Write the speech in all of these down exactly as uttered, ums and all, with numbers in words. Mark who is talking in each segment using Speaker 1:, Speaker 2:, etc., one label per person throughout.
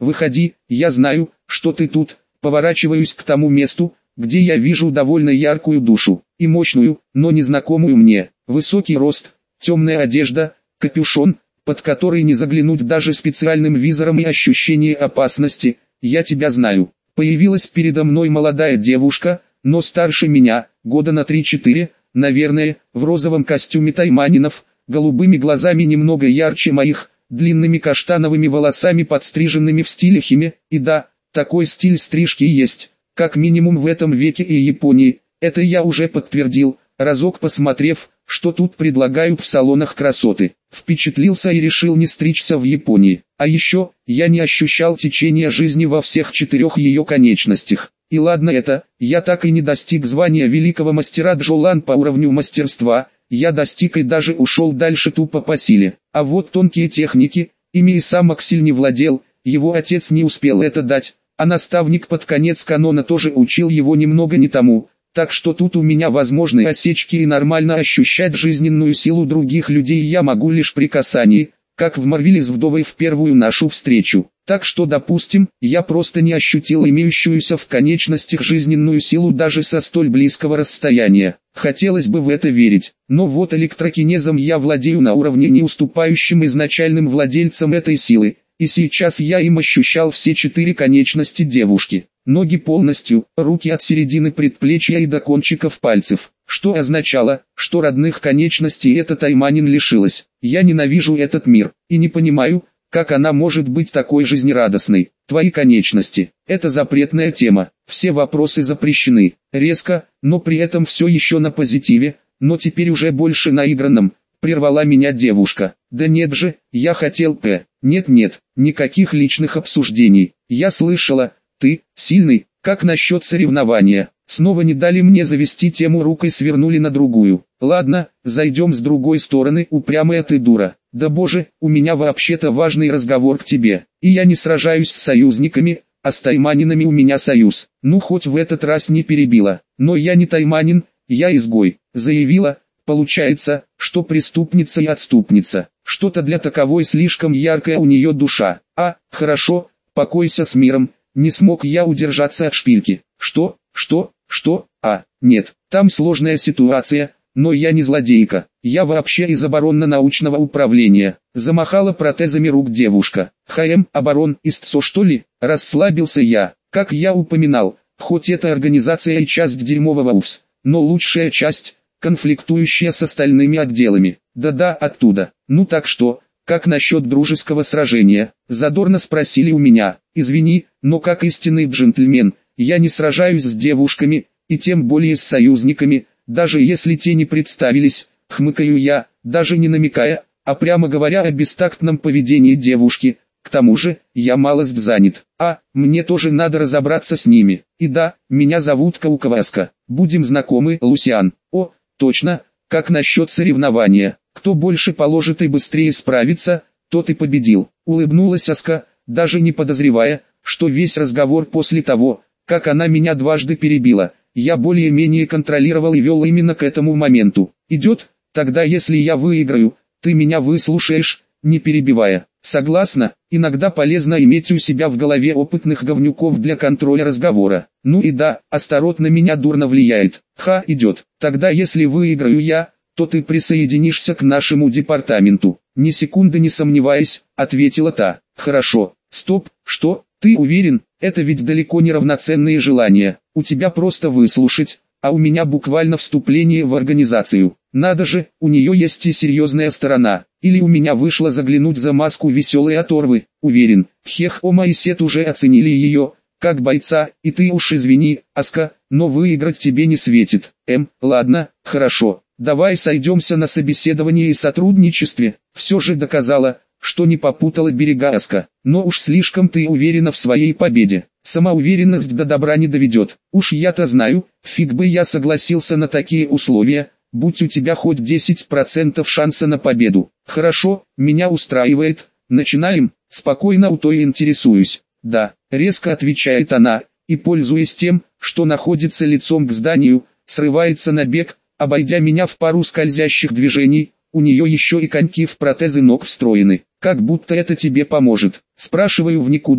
Speaker 1: выходи, я знаю, что ты тут. Поворачиваюсь к тому месту, где я вижу довольно яркую душу, и мощную, но незнакомую мне. Высокий рост, темная одежда, капюшон, под который не заглянуть даже специальным визором, и ощущение опасности. Я тебя знаю. Появилась передо мной молодая девушка, но старше меня, года на три-четыре, наверное, в розовом костюме тайманинов, голубыми глазами немного ярче моих, длинными каштановыми волосами, подстриженными в стиле химе, и да, такой стиль стрижки есть, как минимум в этом веке и Японии. Это я уже подтвердил, разок посмотрев, что тут предлагают в салонах красоты. Впечатлился и решил не стричься в Японии. А еще, я не ощущал течения жизни во всех четырех ее конечностях. И ладно это, я так и не достиг звания великого мастера Джолан по уровню мастерства, я достиг и даже ушел дальше тупо по силе. А вот тонкие техники, ими и сам Аксель не владел, его отец не успел это дать, а наставник под конец канона тоже учил его немного не тому. Так что тут у меня возможны осечки, и нормально ощущать жизненную силу других людей я могу лишь при касании, как в Марвеле с вдовой в первую нашу встречу. Так что, допустим, я просто не ощутил имеющуюся в конечностях жизненную силу даже со столь близкого расстояния. Хотелось бы в это верить, но вот электрокинезом я владею на уровне, не уступающим изначальным владельцам этой силы, и сейчас я им ощущал все четыре конечности девушки. Ноги полностью, руки от середины предплечья и до кончиков пальцев, что означало, что родных конечностей эта тайманин лишилась. Я ненавижу этот мир, и не понимаю, как она может быть такой жизнерадостной. Твои конечности – это запретная тема, все вопросы запрещены. Резко, но при этом все еще на позитиве, но теперь уже больше наигранном, прервала меня девушка. Да нет же, я хотел п. Нет-нет, никаких личных обсуждений. Я слышала, ты, сильный, как насчет соревнования? Снова не дали мне завести тему, рукой свернули на другую. Ладно, зайдем с другой стороны, упрямая ты дура. Да боже, у меня вообще-то важный разговор к тебе. И я не сражаюсь с союзниками, а с тайманинами у меня союз. Ну хоть в этот раз не перебила. Но я не тайманин, я изгой. Заявила, получается, что преступница и отступница. Что-то для таковой слишком яркая у нее душа. А, хорошо, покойся с миром. Не смог я удержаться от шпильки. Что, что, что, а, нет, там сложная ситуация, но я не злодейка. Я вообще из оборонно-научного управления. Замахала протезами рук девушка. ХМ, оборон, истцо что ли? Расслабился я. Как я упоминал, хоть эта организация и часть дерьмового УФС, но лучшая часть, конфликтующая с остальными отделами. Да-да, оттуда. Ну так что, как насчет дружеского сражения? Задорно спросили у меня. Извини, но как истинный джентльмен, я не сражаюсь с девушками, и тем более с союзниками, даже если те не представились, хмыкаю я, даже не намекая, а прямо говоря о бестактном поведении девушки. К тому же, я малость занят, а, мне тоже надо разобраться с ними. И да, меня зовут Каукаваска, будем знакомы, Лусиан. О, точно, как насчет соревнования, кто больше положит и быстрее справится, тот и победил. Улыбнулась Аска, даже не подозревая, что весь разговор после того, как она меня дважды перебила, я более-менее контролировал и вел именно к этому моменту. Идет, тогда если я выиграю, ты меня выслушаешь, не перебивая. Согласна, иногда полезно иметь у себя в голове опытных говнюков для контроля разговора. Ну и да, Астарот на меня дурно влияет. Ха, идет. Тогда если выиграю я, то ты присоединишься к нашему департаменту. Ни секунды не сомневаясь, ответила та. Хорошо. Стоп, что? Ты уверен? Это ведь далеко не равноценные желания. У тебя просто выслушать, а у меня буквально вступление в организацию. Надо же, у нее есть и серьезная сторона. Или у меня вышло заглянуть за маску веселой оторвы. Уверен, Хех Ома и Сет уже оценили ее, как бойца, и ты уж извини, Аска, но выиграть тебе не светит. Эм, ладно, хорошо, давай сойдемся на собеседовании и сотрудничестве. Все же доказала, что не попутала берега, Аска, но уж слишком ты уверена в своей победе. Самоуверенность до добра не доведет. Уж я-то знаю, фиг бы я согласился на такие условия, будь у тебя хоть десять процентов шанса на победу. Хорошо, меня устраивает, начинаем, спокойно у той интересуюсь. Да, резко отвечает она, и пользуясь тем, что находится лицом к зданию, срывается на бег, обойдя меня в пару скользящих движений. У нее еще и коньки в протезы ног встроены, как будто это тебе поможет. Спрашиваю в никуда,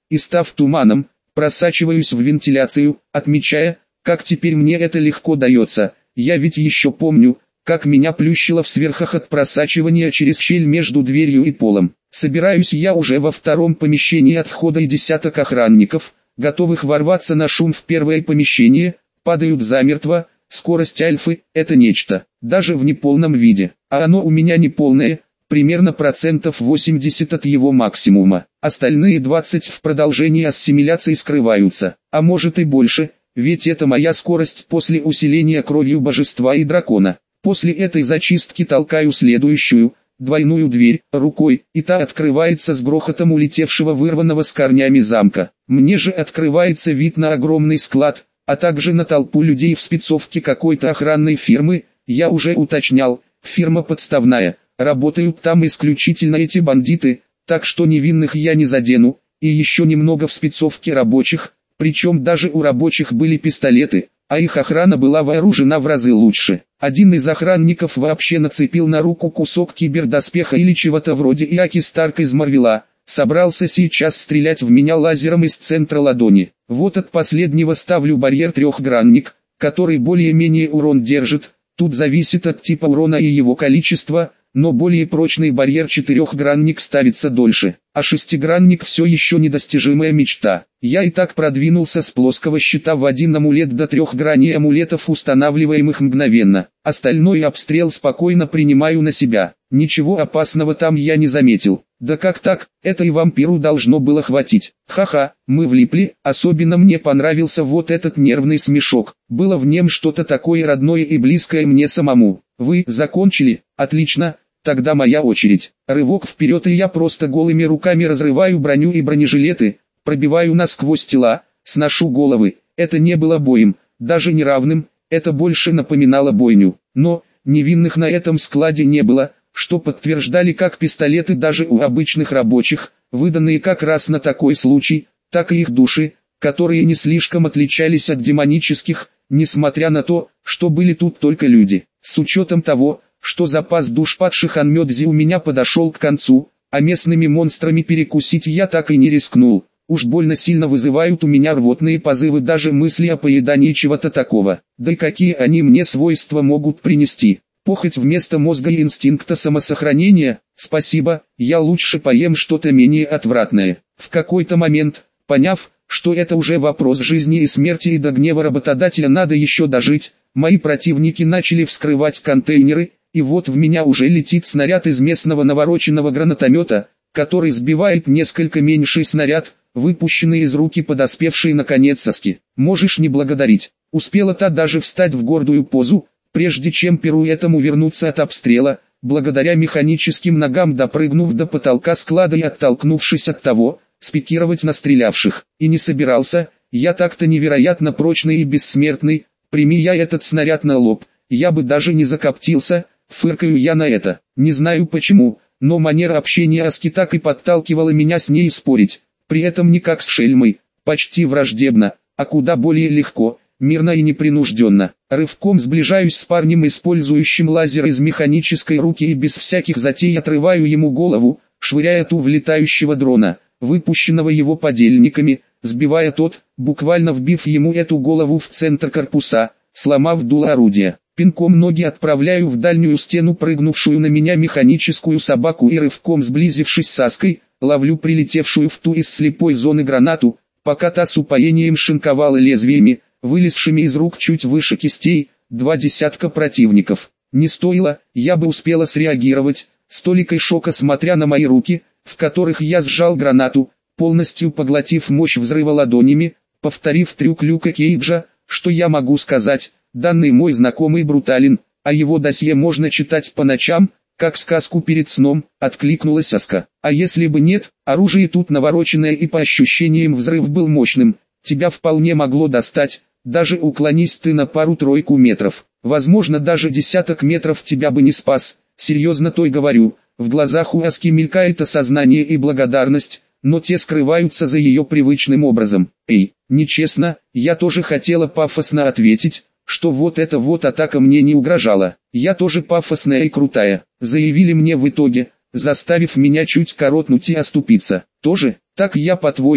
Speaker 1: и став туманом, просачиваюсь в вентиляцию, отмечая, как теперь мне это легко дается. Я ведь еще помню, как меня плющило в сверхах от просачивания через щель между дверью и полом. Собираюсь я уже во втором помещении от входа, и десяток охранников, готовых ворваться на шум в первое помещение, падают замертво. Скорость Альфы – это нечто, даже в неполном виде, а оно у меня неполное, примерно процентов восемьдесят от его максимума. Остальные двадцать в продолжении ассимиляции скрываются, а может и больше, ведь это моя скорость после усиления кровью божества и дракона. После этой зачистки толкаю следующую, двойную дверь, рукой, и та открывается с грохотом улетевшего вырванного с корнями замка. Мне же открывается вид на огромный склад, а также на толпу людей в спецовке какой-то охранной фирмы. Я уже уточнял, фирма подставная, работают там исключительно эти бандиты, так что невинных я не задену, и еще немного в спецовке рабочих, причем даже у рабочих были пистолеты, а их охрана была вооружена в разы лучше. Один из охранников вообще нацепил на руку кусок кибердоспеха или чего-то вроде Иаки Старк из Марвела, собрался сейчас стрелять в меня лазером из центра ладони. Вот от последнего ставлю барьер трехгранник, который более-менее урон держит, тут зависит от типа урона и его количества, но более прочный барьер четырехгранник ставится дольше, а шестигранник все еще недостижимая мечта. Я и так продвинулся с плоского щита в один амулет до трех граней амулетов, устанавливаемых мгновенно. Остальной обстрел спокойно принимаю на себя. Ничего опасного там я не заметил. Да как так, это и вампиру должно было хватить. Ха-ха, мы влипли, особенно мне понравился вот этот нервный смешок. Было в нем что-то такое родное и близкое мне самому. Вы закончили? Отлично, тогда моя очередь. Рывок вперед, и я просто голыми руками разрываю броню и бронежилеты, пробиваю насквозь тела, сношу головы. Это не было боем, даже неравным, это больше напоминало бойню. Но невинных на этом складе не было, что подтверждали как пистолеты даже у обычных рабочих, выданные как раз на такой случай, так и их души, которые не слишком отличались от демонических, несмотря на то, что были тут только люди. С учетом того, что запас душ падших Анмёдзи у меня подошел к концу, а местными монстрами перекусить я так и не рискнул. Уж больно сильно вызывают у меня рвотные позывы даже мысли о поедании чего-то такого. Да и какие они мне свойства могут принести? Похоть вместо мозга и инстинкта самосохранения? Спасибо, я лучше поем что-то менее отвратное. В какой-то момент, поняв, что это уже вопрос жизни и смерти и до гнева работодателя надо еще дожить, мои противники начали вскрывать контейнеры, и вот в меня уже летит снаряд из местного навороченного гранатомета, который сбивает несколько меньший снаряд, выпущенный из руки подоспевшей наконец Саски. Можешь не благодарить. Успела та даже встать в гордую позу, прежде чем пируэтом увернуться от обстрела, благодаря механическим ногам допрыгнув до потолка склада и оттолкнувшись от того, спикировать на стрелявших. И не собирался, я так-то невероятно прочный и бессмертный, прими я этот снаряд на лоб, я бы даже не закоптился, фыркаю я на это. Не знаю почему, но манера общения Аски так и подталкивала меня с ней спорить. При этом не как с шельмой, почти враждебно, а куда более легко, мирно и непринужденно. Рывком сближаюсь с парнем, использующим лазер из механической руки, и без всяких затей отрываю ему голову, швыряя ту в летающего дрона, выпущенного его подельниками, сбивая тот, буквально вбив ему эту голову в центр корпуса, сломав дуло орудия. Пинком ноги отправляю в дальнюю стену прыгнувшую на меня механическую собаку и рывком сблизившись с Аской, ловлю прилетевшую в ту из слепой зоны гранату, пока та с упоением шинковала лезвиями, вылезшими из рук чуть выше кистей, два десятка противников. Не стоило, я бы успела среагировать, с толикой шока смотря на мои руки, в которых я сжал гранату, полностью поглотив мощь взрыва ладонями, повторив трюк Люка Кейджа. Что я могу сказать, данный мой знакомый брутален, а его досье можно читать по ночам, как сказку перед сном, откликнулась Аска. А если бы нет, оружие тут навороченное и по ощущениям взрыв был мощным, тебя вполне могло достать, даже уклонись ты на пару-тройку метров. Возможно, даже десяток метров тебя бы не спас, серьезно то и говорю. В глазах у Аски мелькает осознание и благодарность, но те скрываются за ее привычным образом. Эй, нечестно, я тоже хотела пафосно ответить, что вот эта вот атака мне не угрожала. Я тоже пафосная и крутая, заявили мне в итоге, заставив меня чуть коротнуть и оступиться. Тоже, так я по-твоему,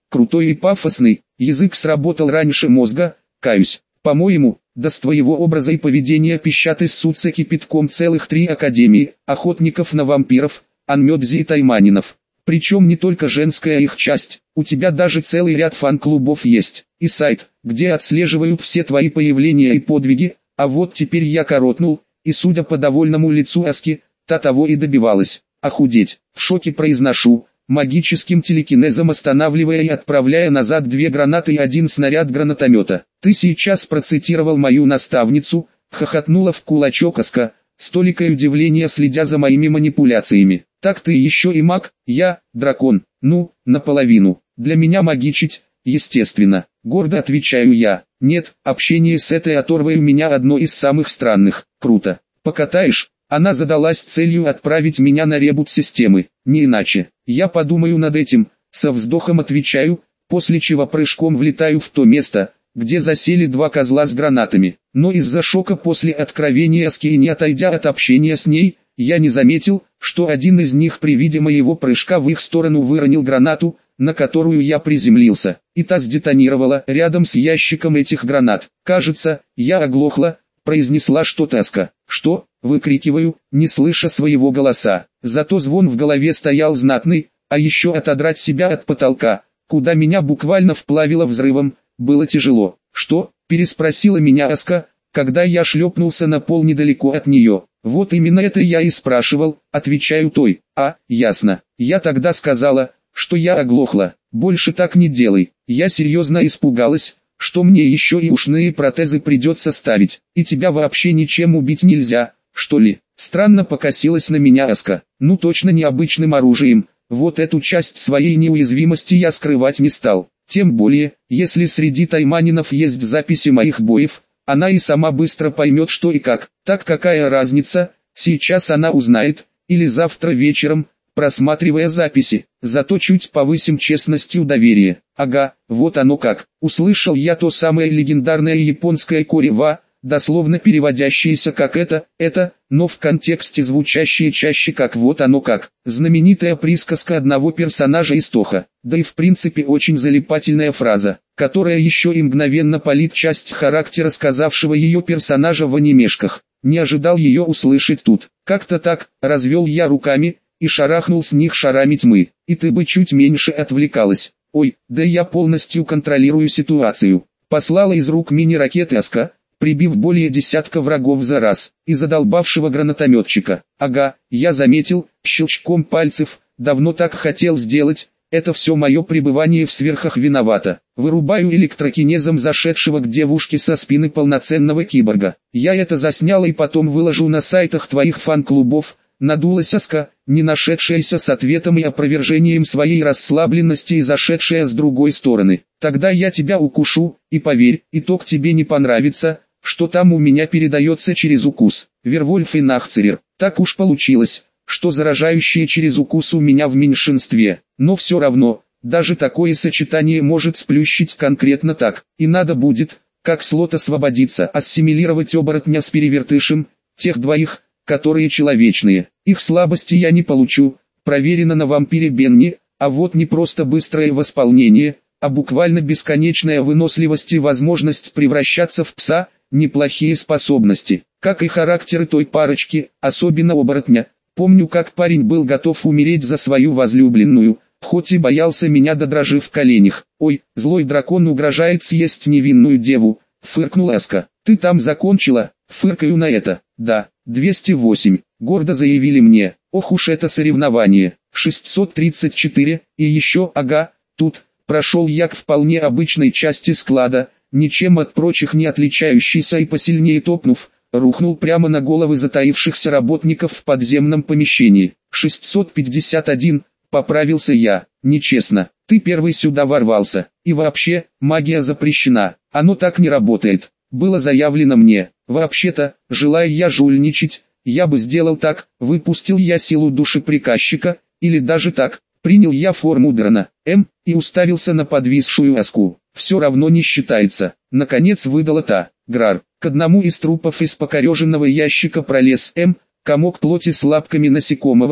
Speaker 1: крутой и пафосный, язык сработал раньше мозга, каюсь. По-моему, да с твоего образа и поведения пищат и ссутся кипятком целых три академии, охотников на вампиров, анмёдзи и тайманинов. Причем не только женская их часть, у тебя даже целый ряд фан-клубов есть, и сайт, где отслеживают все твои появления и подвиги, а вот теперь я коротнул, и судя по довольному лицу Аски, та того и добивалась, охудеть, в шоке произношу, магическим телекинезом останавливая и отправляя назад две гранаты и один снаряд гранатомета. Ты сейчас процитировал мою наставницу, хохотнула в кулачок Аска, с толикой удивления следя за моими манипуляциями. Так ты еще и маг, я, дракон, ну, наполовину. Для меня магичить, естественно, гордо отвечаю я. Нет, общение с этой оторвой у меня одно из самых странных. Круто. Покатаешь? Она задалась целью отправить меня на ребут системы, не иначе. Я подумаю над этим, со вздохом отвечаю, после чего прыжком влетаю в то место, где засели два козла с гранатами. Но из-за шока после откровения Аски и не отойдя от общения с ней, я не заметил, что один из них при виде моего прыжка в их сторону выронил гранату, на которую я приземлился, и та сдетонировала рядом с ящиком этих гранат. Кажется, я оглохла, произнесла что-то Аска. Что? Выкрикиваю, не слыша своего голоса. Зато звон в голове стоял знатный, а еще отодрать себя от потолка, куда меня буквально вплавило взрывом, было тяжело. Что? Переспросила меня Аска, когда я шлепнулся на пол недалеко от нее. Вот именно это я и спрашивал, отвечаю той. А, ясно. Я тогда сказала, что я оглохла. Больше так не делай. Я серьезно испугалась, что мне еще и ушные протезы придется ставить, и тебя вообще ничем убить нельзя, что ли? Странно покосилась на меня Аска. Ну точно необычным оружием. Вот эту часть своей неуязвимости я скрывать не стал. Тем более, если среди тайманинов есть записи моих боев, она и сама быстро поймет что и как. Так какая разница, сейчас она узнает, или завтра вечером, просматривая записи. Зато чуть повысим честностью доверие. Ага, вот оно как. Услышал я то самое легендарное японское корева, дословно переводящееся как это, это, но в контексте звучащее чаще как вот оно как. Знаменитая присказка одного персонажа из Тоха. Да и в принципе очень залипательная фраза, которая еще и мгновенно палит часть характера сказавшего ее персонажа в анимешках. Не ожидал ее услышать тут. Как-то так, развел я руками, и шарахнул с них шарами тьмы. И ты бы чуть меньше отвлекалась. Ой, да я полностью контролирую ситуацию. Послала из рук мини-ракеты Аска, прибив более десятка врагов за раз, и задолбавшего гранатометчика. Ага, я заметил, щелчком пальцев, давно так хотел сделать, это все мое пребывание в сверхах виновато. Вырубаю электрокинезом зашедшего к девушке со спины полноценного киборга. Я это заснял и потом выложу на сайтах твоих фан-клубов. Надулась Аска, не нашедшаяся с ответом и опровержением своей расслабленности и зашедшая с другой стороны. Тогда я тебя укушу, и поверь, итог тебе не понравится, что там у меня передается через укус. Вервольф и Нахцерер. Так уж получилось, что заражающие через укус у меня в меньшинстве. Но все равно, даже такое сочетание может сплющить конкретно так. И надо будет, как слот освободиться, ассимилировать оборотня с перевертышем, тех двоих, которые человечные. Их слабости я не получу, проверено на вампире Бенни, а вот не просто быстрое восполнение, а буквально бесконечная выносливость и возможность превращаться в пса, неплохие способности, как и характеры той парочки, особенно оборотня. Помню, как парень был готов умереть за свою возлюбленную, хоть и боялся меня до дрожи в коленях. Ой, злой дракон угрожает съесть невинную деву, фыркнула Аска. Ты там закончила? Фыркаю на это. Да, двести восемь, гордо заявили мне. Ох уж это соревнование. шестьсот тридцать четыре, и еще, ага, тут, прошел я к вполне обычной части склада, ничем от прочих не отличающийся и посильнее топнув, рухнул прямо на головы затаившихся работников в подземном помещении. шестьсот пятьдесят один, поправился я. Нечестно, ты первый сюда ворвался. И вообще, магия запрещена, оно так не работает. Было заявлено мне. Вообще-то, желая я жульничать, я бы сделал так, выпустил я силу души приказчика, или даже так, принял я форму Дрона, М, и уставился на подвисшую Аску. Все равно не считается. Наконец выдала та. Грар. К одному из трупов из покореженного ящика пролез М, комок плоти с лапками насекомого,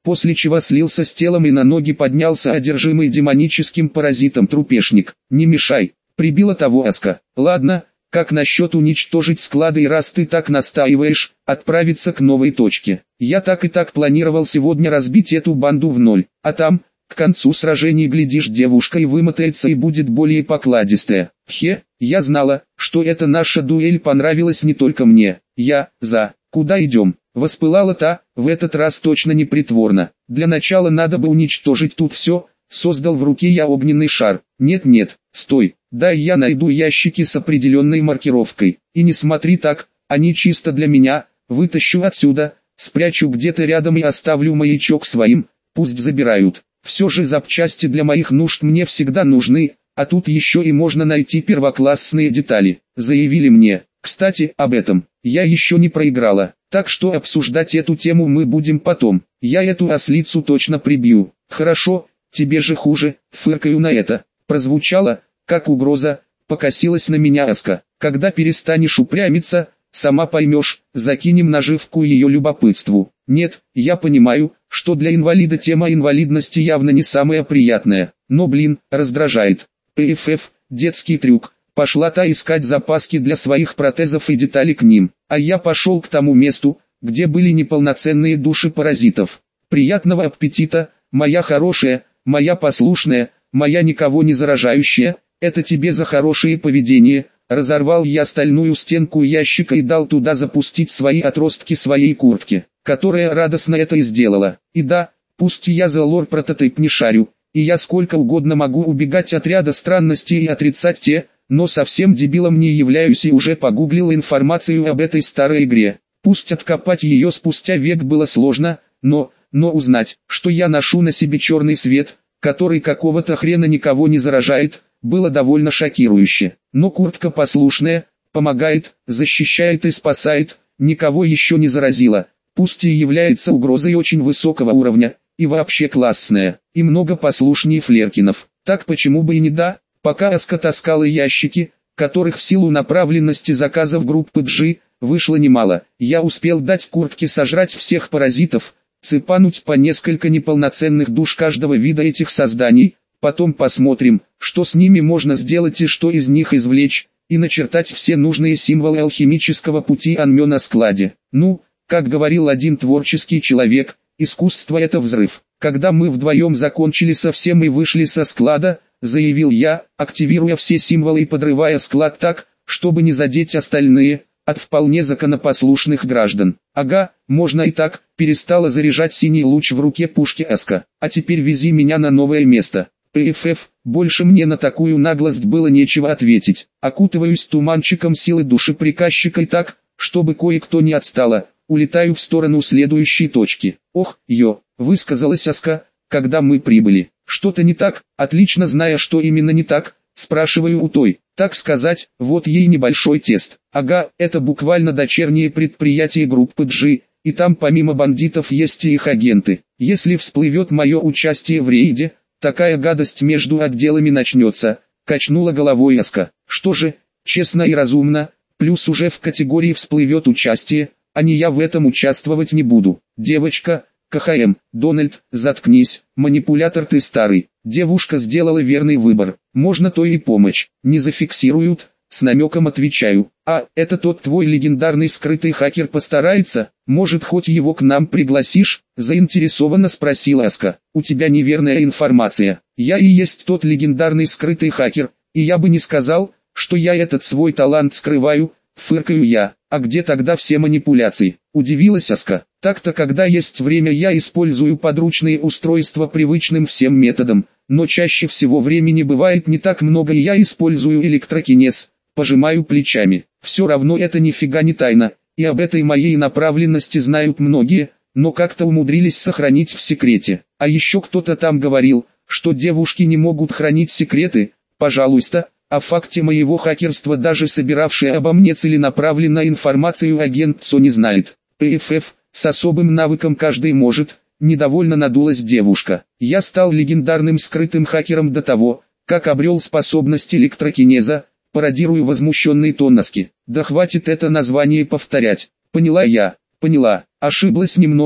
Speaker 1: после чего слился с телом и на ноги поднялся одержимый демоническим паразитом трупешник. «Не мешай», — прибила того Аска. «Ладно, как насчет уничтожить склады, и раз ты так настаиваешь, отправиться к новой точке? Я так и так планировал сегодня разбить эту банду в ноль, а там, к концу сражений, глядишь, девушка и вымотается и будет более покладистая». «Хе, я знала, что эта наша дуэль понравилась не только мне. Я, за, куда идем?» Воспылала та, в этот раз точно не притворно. «Для начала надо бы уничтожить тут все», создал в руке я огненный шар. «Нет-нет, стой, дай я найду ящики с определенной маркировкой. И не смотри так, они чисто для меня, вытащу отсюда, спрячу где-то рядом и оставлю маячок своим, пусть забирают. Все же запчасти для моих нужд мне всегда нужны, а тут еще и можно найти первоклассные детали», заявили мне. Кстати, об этом, я еще не проиграла, так что обсуждать эту тему мы будем потом. Я эту ослицу точно прибью. «Хорошо, тебе же хуже», фыркаю на это. Прозвучало, как угроза, покосилась на меня Аска. «Когда перестанешь упрямиться, сама поймешь», закинем наживку ее любопытству. Нет, я понимаю, что для инвалида тема инвалидности явно не самая приятная, но блин, раздражает. ПФФ, детский трюк. Пошла та искать запаски для своих протезов и детали к ним, а я пошел к тому месту, где были неполноценные души паразитов. «Приятного аппетита, моя хорошая, моя послушная, моя никого не заражающая, это тебе за хорошее поведение». Разорвал я стальную стенку ящика и дал туда запустить свои отростки своей куртки, которая радостно это и сделала. И да, пусть я за лор-прототип не шарю, и я сколько угодно могу убегать от ряда странностей и отрицать те, но совсем дебилом не являюсь и уже погуглил информацию об этой старой игре. Пусть откопать ее спустя век было сложно, но, но узнать, что я ношу на себе черный свет, который какого-то хрена никого не заражает, было довольно шокирующе. Но куртка послушная, помогает, защищает и спасает, никого еще не заразила, пусть и является угрозой очень высокого уровня, и вообще классная, и много послушнее Флеркинов. Так почему бы и не да? Пока Аска таскала ящики, которых в силу направленности заказов группы G, вышло немало, я успел дать куртке сожрать всех паразитов, цепануть по несколько неполноценных душ каждого вида этих созданий, потом посмотрим, что с ними можно сделать и что из них извлечь, и начертать все нужные символы алхимического пути Анмё на складе. Ну, как говорил один творческий человек, искусство — это взрыв. Когда мы вдвоем закончили со всем и вышли со склада, заявил я, активируя все символы и подрывая склад так, чтобы не задеть остальные, от вполне законопослушных граждан. «Ага, можно и так», перестала заряжать синий луч в руке пушки Аска. «А теперь вези меня на новое место». ПФФ, больше мне на такую наглость было нечего ответить. Окутываюсь туманчиком силы души приказчика и так, чтобы кое-кто не отстало, улетаю в сторону следующей точки. «Ох, ё», высказалась Аска, когда мы прибыли. «Что-то не так?» Отлично зная, что именно не так, спрашиваю у той. Так сказать, вот ей небольшой тест. Ага, это буквально дочернее предприятие группы G, и там помимо бандитов есть и их агенты. Если всплывет мое участие в рейде, такая гадость между отделами начнется», качнула головой Аска. «Что же, честно и разумно, плюс уже в категории всплывет участие, а не я в этом участвовать не буду. Девочка, КХМ, Дональд, заткнись, манипулятор ты старый». Девушка сделала верный выбор, можно то и помочь, не зафиксируют, с намеком отвечаю. «А, это тот твой легендарный скрытый хакер постарается, может хоть его к нам пригласишь?» Заинтересованно спросила Аска. «У тебя неверная информация, я и есть тот легендарный скрытый хакер, и я бы не сказал, что я этот свой талант скрываю», фыркаю я. «А где тогда все манипуляции?» Удивилась Аска. «Так-то когда есть время я использую подручные устройства привычным всем методом, но чаще всего времени бывает не так много и я использую электрокинез». Пожимаю плечами. Все равно это нифига не тайна, и об этой моей направленности знают многие, но как-то умудрились сохранить в секрете. А еще кто-то там говорил, что девушки не могут хранить секреты. Пожалуйста, о факте моего хакерства даже собиравший обо мне целенаправленно информацию агент ЦО не знает. ПФФ, с особым навыком каждый может, недовольно надулась девушка. «Я стал легендарным скрытым хакером до того, как обрел способность электрокинеза», пародирую возмущенный тон Аски. «Да хватит это название повторять». «Поняла я, поняла, ошиблась немного»,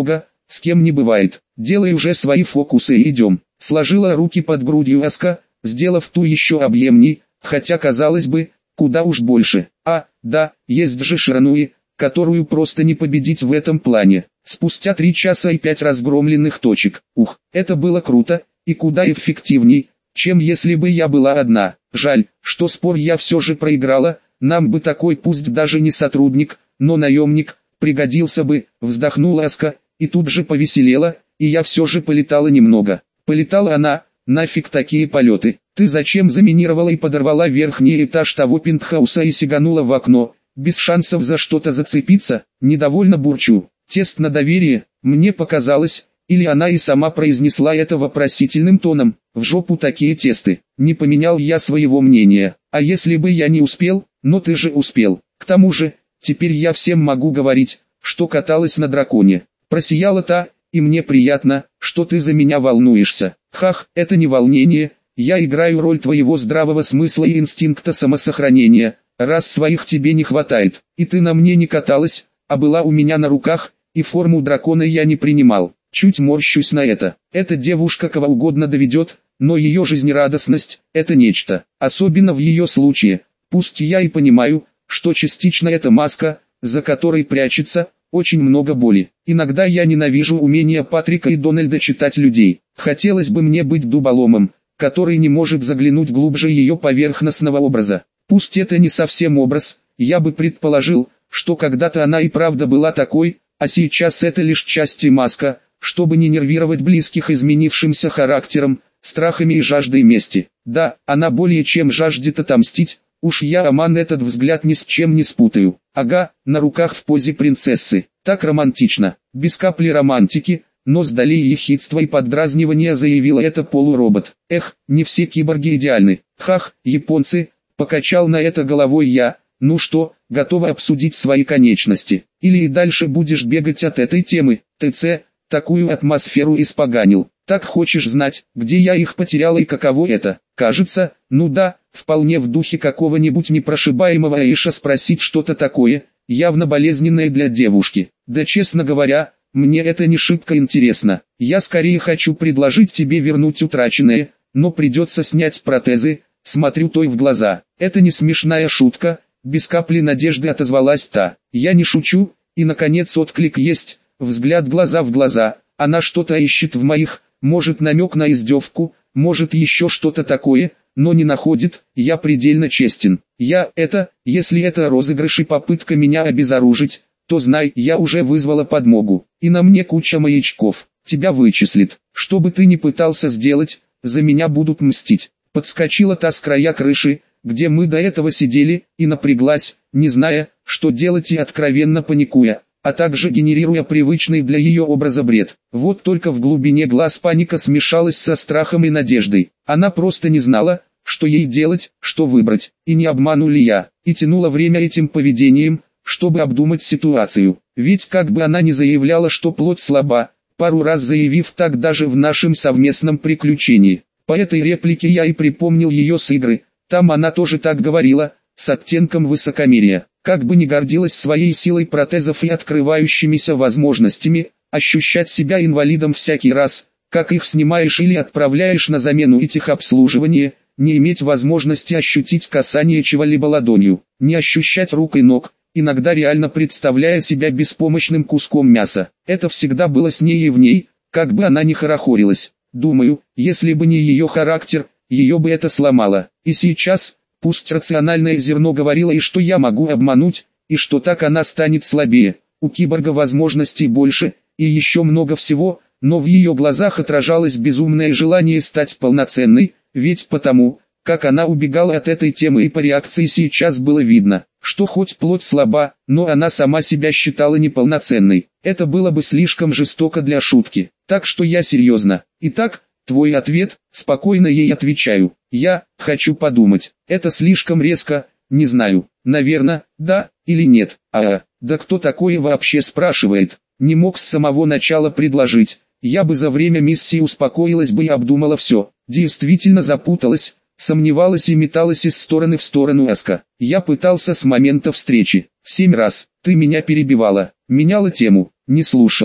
Speaker 1: с кем не бывает. Делай уже свои фокусы и идем. Сложила руки под грудью Аска, сделав ту еще объемней, хотя казалось бы, куда уж больше. А, да, есть же Ширануи, которую просто не победить в этом плане. Спустя три часа и пять разгромленных точек. Ух, это было круто, и куда эффективней, чем если бы я была одна. Жаль, что спор я все же проиграла, нам бы такой пусть даже не сотрудник, но наемник, пригодился бы, вздохнула Аска, и тут же повеселела, и я все же полетала немного. Полетала она, нафиг такие полеты. Ты зачем заминировала и подорвала верхний этаж того пентхауса и сиганула в окно, без шансов за что-то зацепиться? Недовольно бурчу. Тест на доверие, мне показалось, или она и сама произнесла это вопросительным тоном. В жопу такие тесты. Не поменял я своего мнения. А если бы я не успел? Но ты же успел. К тому же, теперь я всем могу говорить, что каталась на драконе. Просияла та, и мне приятно, что ты за меня волнуешься. Хах, это не волнение, я играю роль твоего здравого смысла и инстинкта самосохранения, раз своих тебе не хватает. И ты на мне не каталась, а была у меня на руках, и форму дракона я не принимал. Чуть морщусь на это. Эта девушка кого угодно доведет, но ее жизнерадостность – это нечто. Особенно в ее случае. Пусть я и понимаю, что частично это маска, за которой прячется очень много боли. Иногда я ненавижу умение Патрика и Дональда читать людей. Хотелось бы мне быть дуболомом, который не может заглянуть глубже ее поверхностного образа. Пусть это не совсем образ, я бы предположил, что когда-то она и правда была такой, а сейчас это лишь часть и маска, чтобы не нервировать близких изменившимся характером, страхами и жаждой мести. Да, она более чем жаждет отомстить, уж я, Аман, этот взгляд ни с чем не спутаю. Ага, на руках в позе принцессы. Так романтично, без капли романтики, но с долей ехидства и поддразнивания заявила это полуробот. Эх, не все киборги идеальны. Хах, японцы, покачал на это головой я. Ну что, готова обсудить свои конечности? Или и дальше будешь бегать от этой темы? ТЦ, такую атмосферу испоганил. Так хочешь знать, где я их потеряла и каково это? Кажется, ну да, вполне в духе какого-нибудь непрошибаемого Эйша спросить что-то такое, явно болезненное для девушки. Да честно говоря, мне это не шибко интересно. Я скорее хочу предложить тебе вернуть утраченное, но придется снять протезы, смотрю той в глаза. Это не смешная шутка, без капли надежды отозвалась та. Я не шучу, и наконец отклик есть, взгляд глаза в глаза, она что-то ищет в моих, может намек на издевку, может еще что-то такое, но не находит, я предельно честен. Я это, если это розыгрыш и попытка меня обезоружить, то знай, я уже вызвала подмогу, и на мне куча маячков, тебя вычислит, что бы ты ни пытался сделать, за меня будут мстить. Подскочила та с края крыши, где мы до этого сидели, и напряглась, не зная, что делать и откровенно паникуя, а также генерируя привычный для ее образа бред. Вот только в глубине глаз паника смешалась со страхом и надеждой. Она просто не знала, что ей делать, что выбрать, и не обману ли я, и тянула время этим поведением, чтобы обдумать ситуацию. Ведь как бы она ни заявляла, что плоть слаба, пару раз заявив так даже в нашем совместном приключении. По этой реплике я и припомнил ее с игры, там она тоже так говорила, с оттенком высокомерия. Как бы ни гордилась своей силой протезов и открывающимися возможностями, ощущать себя инвалидом всякий раз, как их снимаешь или отправляешь на замену и техобслуживание, не иметь возможности ощутить касание чего-либо ладонью, не ощущать рук и ног, иногда реально представляя себя беспомощным куском мяса. Это всегда было с ней и в ней, как бы она ни хорохорилась. Думаю, если бы не ее характер, ее бы это сломало. И сейчас, пусть рациональное зерно говорило и что я могу обмануть, и что так она станет слабее, у киборга возможностей больше, и еще много всего, но в ее глазах отражалось безумное желание стать полноценной, ведь потому, как она убегала от этой темы и по реакции сейчас было видно, что хоть плоть слаба, но она сама себя считала неполноценной. Это было бы слишком жестоко для шутки, так что я серьезно. Итак, твой ответ, спокойно ей отвечаю. Я хочу подумать. Это слишком резко, не знаю. Наверное, да или нет. А, да кто такое вообще спрашивает? Не мог с самого начала предложить. Я бы за время миссии успокоилась бы и обдумала все. Действительно запуталась, сомневалась и металась из стороны в сторону Аска. Я пытался с момента встречи. Семь раз. Ты меня перебивала, меняла тему, не слушала.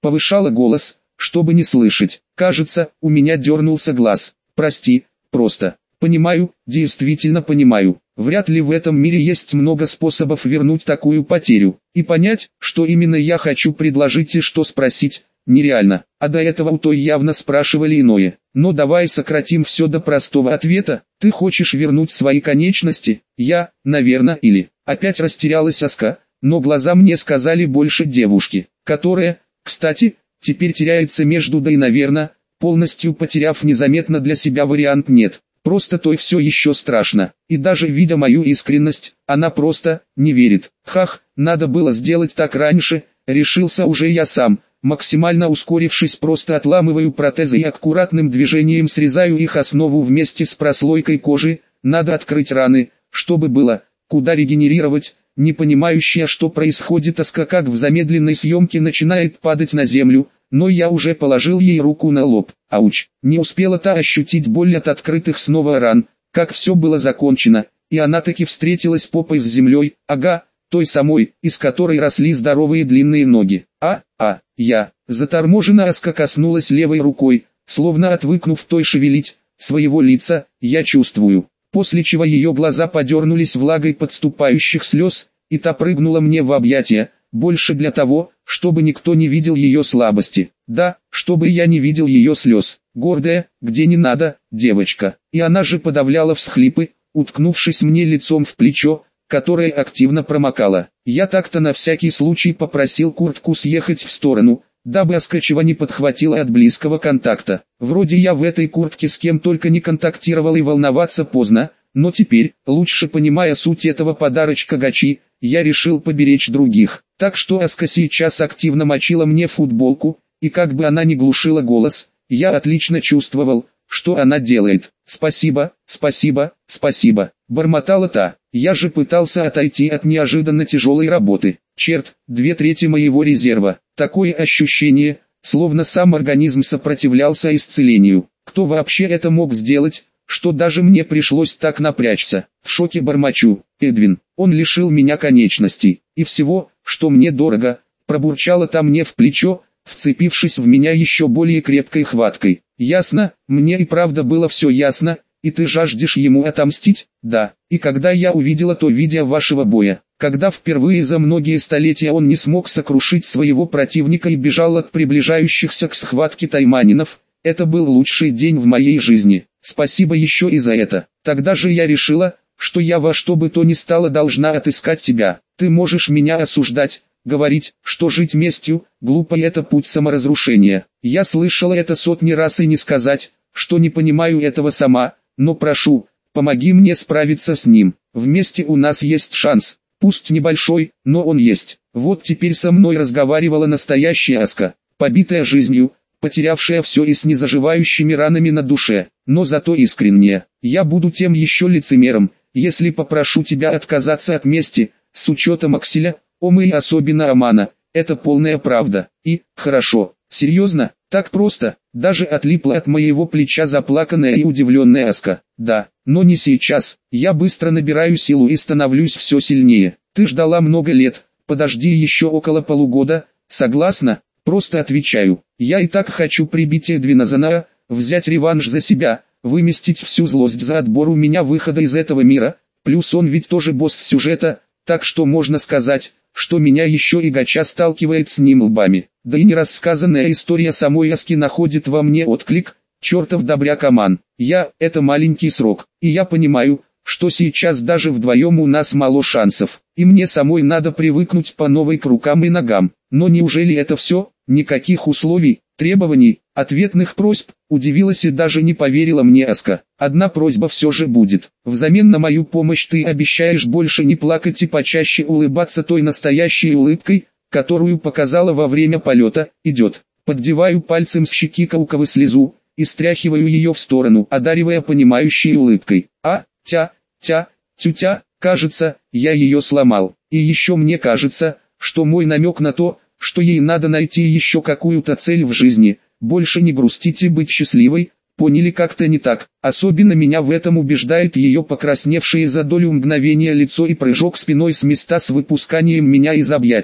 Speaker 1: повышала голос, чтобы не слышать. Кажется, у меня дернулся глаз. Прости, просто. Понимаю, действительно понимаю. Вряд ли в этом мире есть много способов вернуть такую потерю. И понять, что именно я хочу предложить и что спросить, нереально. А до этого у той явно спрашивали иное. Но давай сократим все до простого ответа. Ты хочешь вернуть свои конечности? Я, наверное, или... Опять растерялась Аска, но глаза мне сказали больше девушки, которая, кстати, теперь теряется между да и наверное, полностью потеряв незаметно для себя вариант нет. Просто той все еще страшно, и даже видя мою искренность, она просто не верит. Хах, надо было сделать так раньше, решился уже я сам, максимально ускорившись просто отламываю протезы и аккуратным движением срезаю их основу вместе с прослойкой кожи, надо открыть раны, чтобы было, куда регенерировать. Не понимающая, что происходит, Аска как в замедленной съемке начинает падать на землю, но я уже положил ей руку на лоб. Ауч, не успела та ощутить боль от открытых снова ран, как все было закончено, и она таки встретилась попой с землей, ага, той самой, из которой росли здоровые длинные ноги. А, а, я, заторможенно Аска коснулась левой рукой, словно отвыкнув той шевелить, своего лица, я чувствую. После чего ее глаза подернулись влагой подступающих слез, и та прыгнула мне в объятия, больше для того, чтобы никто не видел ее слабости. Да, чтобы я не видел ее слез. Гордая, где не надо, девочка. И она же подавляла всхлипы, уткнувшись мне лицом в плечо, которое активно промокало. Я так-то на всякий случай попросил куртку съехать в сторону, дабы Аска чего не подхватила от близкого контакта. Вроде я в этой куртке с кем только не контактировал и волноваться поздно, но теперь, лучше понимая суть этого подарочка Гачи, я решил поберечь других. Так что Аска сейчас активно мочила мне футболку, и как бы она ни глушила голос, я отлично чувствовал, что она делает. «Спасибо, спасибо, спасибо», — бормотала та. Я же пытался отойти от неожиданно тяжелой работы. Черт, две трети моего резерва. Такое ощущение, словно сам организм сопротивлялся исцелению. Кто вообще это мог сделать, что даже мне пришлось так напрячься? В шоке бормочу. Эдвин, он лишил меня конечностей. И всего, что мне дорого, пробурчала та мне в плечо, вцепившись в меня еще более крепкой хваткой. Ясно, мне и правда было все ясно, и ты жаждешь ему отомстить? Да. И когда я увидела то видео вашего боя, когда впервые за многие столетия он не смог сокрушить своего противника и бежал от приближающихся к схватке тайманинов, это был лучший день в моей жизни. Спасибо еще и за это. Тогда же я решила, что я во что бы то ни стало должна отыскать тебя. Ты можешь меня осуждать, говорить, что жить местью, глупо, это путь саморазрушения. Я слышала это сотни раз и не сказать, что не понимаю этого сама, но прошу, помоги мне справиться с ним. Вместе у нас есть шанс, пусть небольшой, но он есть. Вот теперь со мной разговаривала настоящая Аска, побитая жизнью, потерявшая все и с незаживающими ранами на душе, но зато искренняя. Я буду тем еще лицемером, если попрошу тебя отказаться от мести, с учетом Акселя, Омы и особенно Амана. Это полная правда. И, хорошо, серьезно, так просто, даже отлипла от моего плеча заплаканная и удивленная Аска. Да, но не сейчас, я быстро набираю силу и становлюсь все сильнее. Ты ждала много лет, подожди еще около полугода, согласна? Просто отвечаю, я и так хочу прибить Эдвина Занаа, взять реванш за себя, выместить всю злость за отбор у меня выхода из этого мира, плюс он ведь тоже босс сюжета, так что можно сказать, что меня еще и Гача сталкивает с ним лбами. Да и нерассказанная история самой Аски находит во мне отклик, чертов добряк Аман. Я, это маленький срок, и я понимаю, что сейчас даже вдвоем у нас мало шансов, и мне самой надо привыкнуть по новой к рукам и ногам. Но неужели это все? Никаких условий, требований, ответных просьб? Удивилась и даже не поверила мне Аска. Одна просьба все же будет. Взамен на мою помощь ты обещаешь больше не плакать и почаще улыбаться той настоящей улыбкой, которую показала во время полета. Идет. Поддеваю пальцем с щеки Кауковы слезу и стряхиваю ее в сторону, одаривая понимающей улыбкой. А, тя, тя, тютя, кажется, я ее сломал. И еще мне кажется, что мой намек на то, что ей надо найти еще какую-то цель в жизни, больше не грустить и быть счастливой, поняли как-то не так. Особенно меня в этом убеждает ее покрасневшее за долю мгновения лицо и прыжок спиной с места с выпусканием меня из объятий.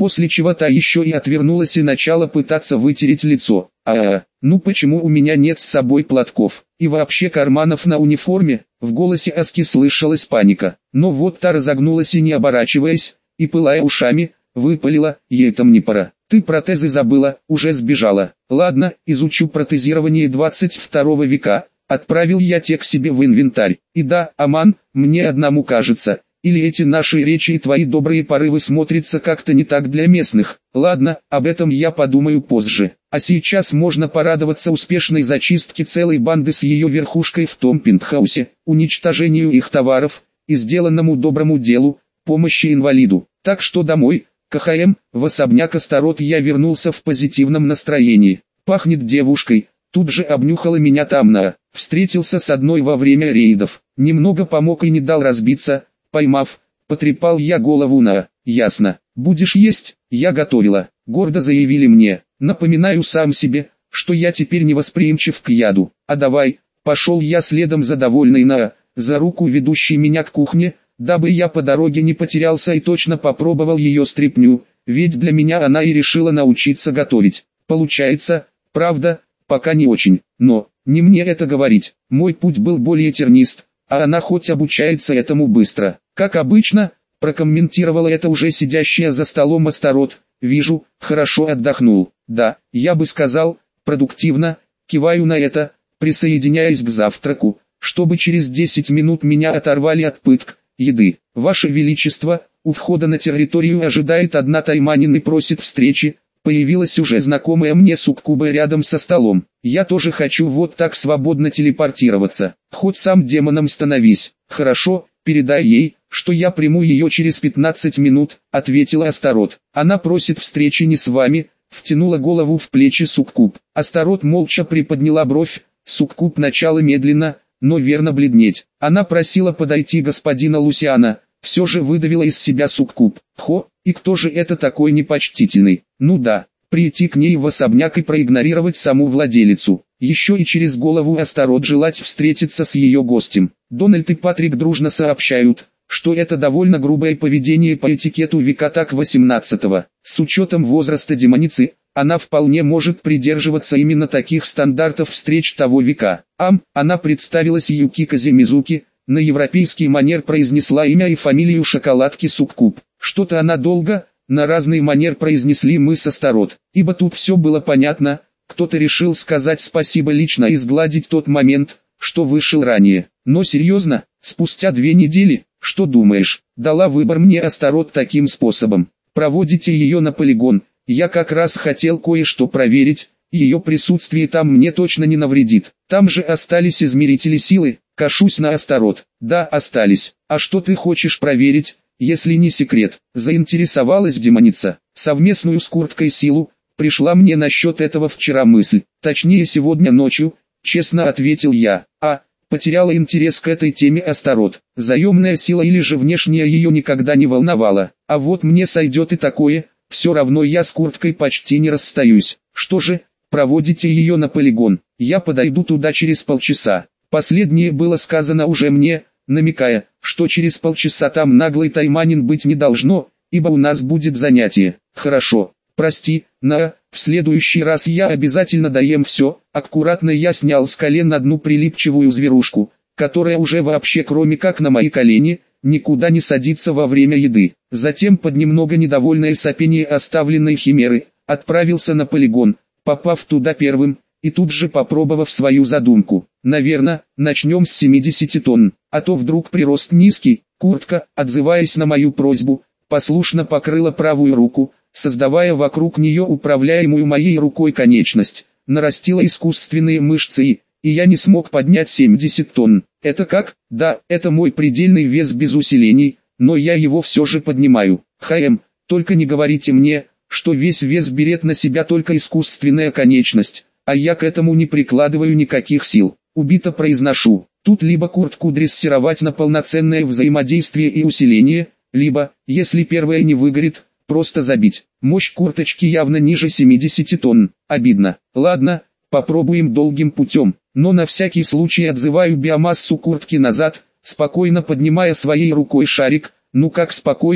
Speaker 1: после чего та еще и отвернулась и начала пытаться вытереть лицо. А, -а, а ну почему у меня нет с собой платков и вообще карманов на униформе? В голосе Аски слышалась паника, но вот та разогнулась и, не оборачиваясь, и пылая ушами, выпалила: ей там не пора. Ты протезы забыла, уже сбежала. Ладно, изучу протезирование двадцать второго века. Отправил я те к себе в инвентарь. И да, Аман, мне одному кажется, или эти наши речи и твои добрые порывы смотрятся как-то не так для местных. Ладно, об этом я подумаю позже. А сейчас можно порадоваться успешной зачистке целой банды с ее верхушкой в том пентхаусе, уничтожению их товаров и сделанному доброму делу, помощи инвалиду. Так что домой, КХМ, в особняк Астарот я вернулся в позитивном настроении. Пахнет девушкой. Тут же обнюхала меня Тамна. Встретился с одной во время рейдов. Немного помог и не дал разбиться. Поймав, потрепал я голову на. Ясно. Будешь есть? Я готовила. Гордо заявили мне. Напоминаю сам себе, что я теперь не восприимчив к яду. А давай. Пошел я следом за довольной на, за руку ведущей меня к кухне, дабы я по дороге не потерялся и точно попробовал ее стряпню, ведь для меня она и решила научиться готовить. Получается, правда, пока не очень, но, не мне это говорить, мой путь был более тернист, а она хоть обучается этому быстро. Как обычно, прокомментировала это уже сидящая за столом Астарот. Вижу, хорошо отдохнул. Да, я бы сказал, продуктивно, киваю на это, присоединяясь к завтраку, чтобы через десять минут меня оторвали от пыток, еды. Ваше Величество, у входа на территорию ожидает одна тайманин и просит встречи. Появилась уже знакомая мне суккуба рядом со столом. Я тоже хочу вот так свободно телепортироваться. Хоть сам демоном становись. Хорошо, передай ей, что я приму ее через пятнадцать минут, ответила Астарот. Она просит встречи не с вами, втянула голову в плечи суккуб. Астарот молча приподняла бровь, суккуб начала медленно, но верно бледнеть. Она просила подойти господина Лусиана. Все же выдавила из себя суккуб. Хо, и кто же это такой непочтительный? Ну да, прийти к ней в особняк и проигнорировать саму владелицу. Еще и через голову Астарот желать встретиться с ее гостем. Дональд и Патрик дружно сообщают, что это довольно грубое поведение по этикету века так восемнадцатого. С учетом возраста демоницы, она вполне может придерживаться именно таких стандартов встреч того века. Ам, она представилась Юкико Мизуки. На европейский манер произнесла имя и фамилию шоколадки суккуб. Что-то она долго, на разный манер произнесли мы с Астарот, ибо тут все было понятно. Кто-то решил сказать спасибо лично и сгладить тот момент, что вышел ранее. Но серьезно, спустя две недели, что думаешь, дала выбор мне Астарот таким способом. Проводите ее на полигон, я как раз хотел кое-что проверить, ее присутствие там мне точно не навредит. Там же остались измерители силы. Кашусь на Астарот. Да, остались. А что ты хочешь проверить, если не секрет? Заинтересовалась демоница. Совместную с курткой силу. Пришла мне насчет этого вчера мысль. Точнее сегодня ночью, честно ответил я. А, потеряла интерес к этой теме Астарот. Заемная сила или же внешняя ее никогда не волновала. А вот мне сойдет и такое. Все равно я с курткой почти не расстаюсь. Что же, проводите ее на полигон. Я подойду туда через полчаса. Последнее было сказано уже мне, намекая, что через полчаса там наглый тайманин быть не должно, ибо у нас будет занятие. Хорошо, прости, на, в следующий раз я обязательно доем все. Аккуратно я снял с колен одну прилипчивую зверушку, которая уже вообще кроме как на мои колени, никуда не садится во время еды. Затем под немного недовольное сопение оставленной химеры, отправился на полигон, попав туда первым, и тут же попробовав свою задумку. Наверное, начнем с семидесяти тонн, а то вдруг прирост низкий. Куртка, отзываясь на мою просьбу, послушно покрыла правую руку, создавая вокруг нее управляемую моей рукой конечность, нарастила искусственные мышцы и, и я не смог поднять семьдесят тонн. Это как? Да, это мой предельный вес без усилений, но я его все же поднимаю. ХМ, только не говорите мне, что весь вес берет на себя только искусственная конечность. А я к этому не прикладываю никаких сил. Убито произношу. Тут либо куртку дрессировать на полноценное взаимодействие и усиление, либо, если первое не выгорит, просто забить. Мощь курточки явно ниже семидесяти тонн. Обидно. Ладно, попробуем долгим путем. Но на всякий случай отзываю биомассу куртки назад, спокойно поднимая своей рукой шарик. Ну как спокойно,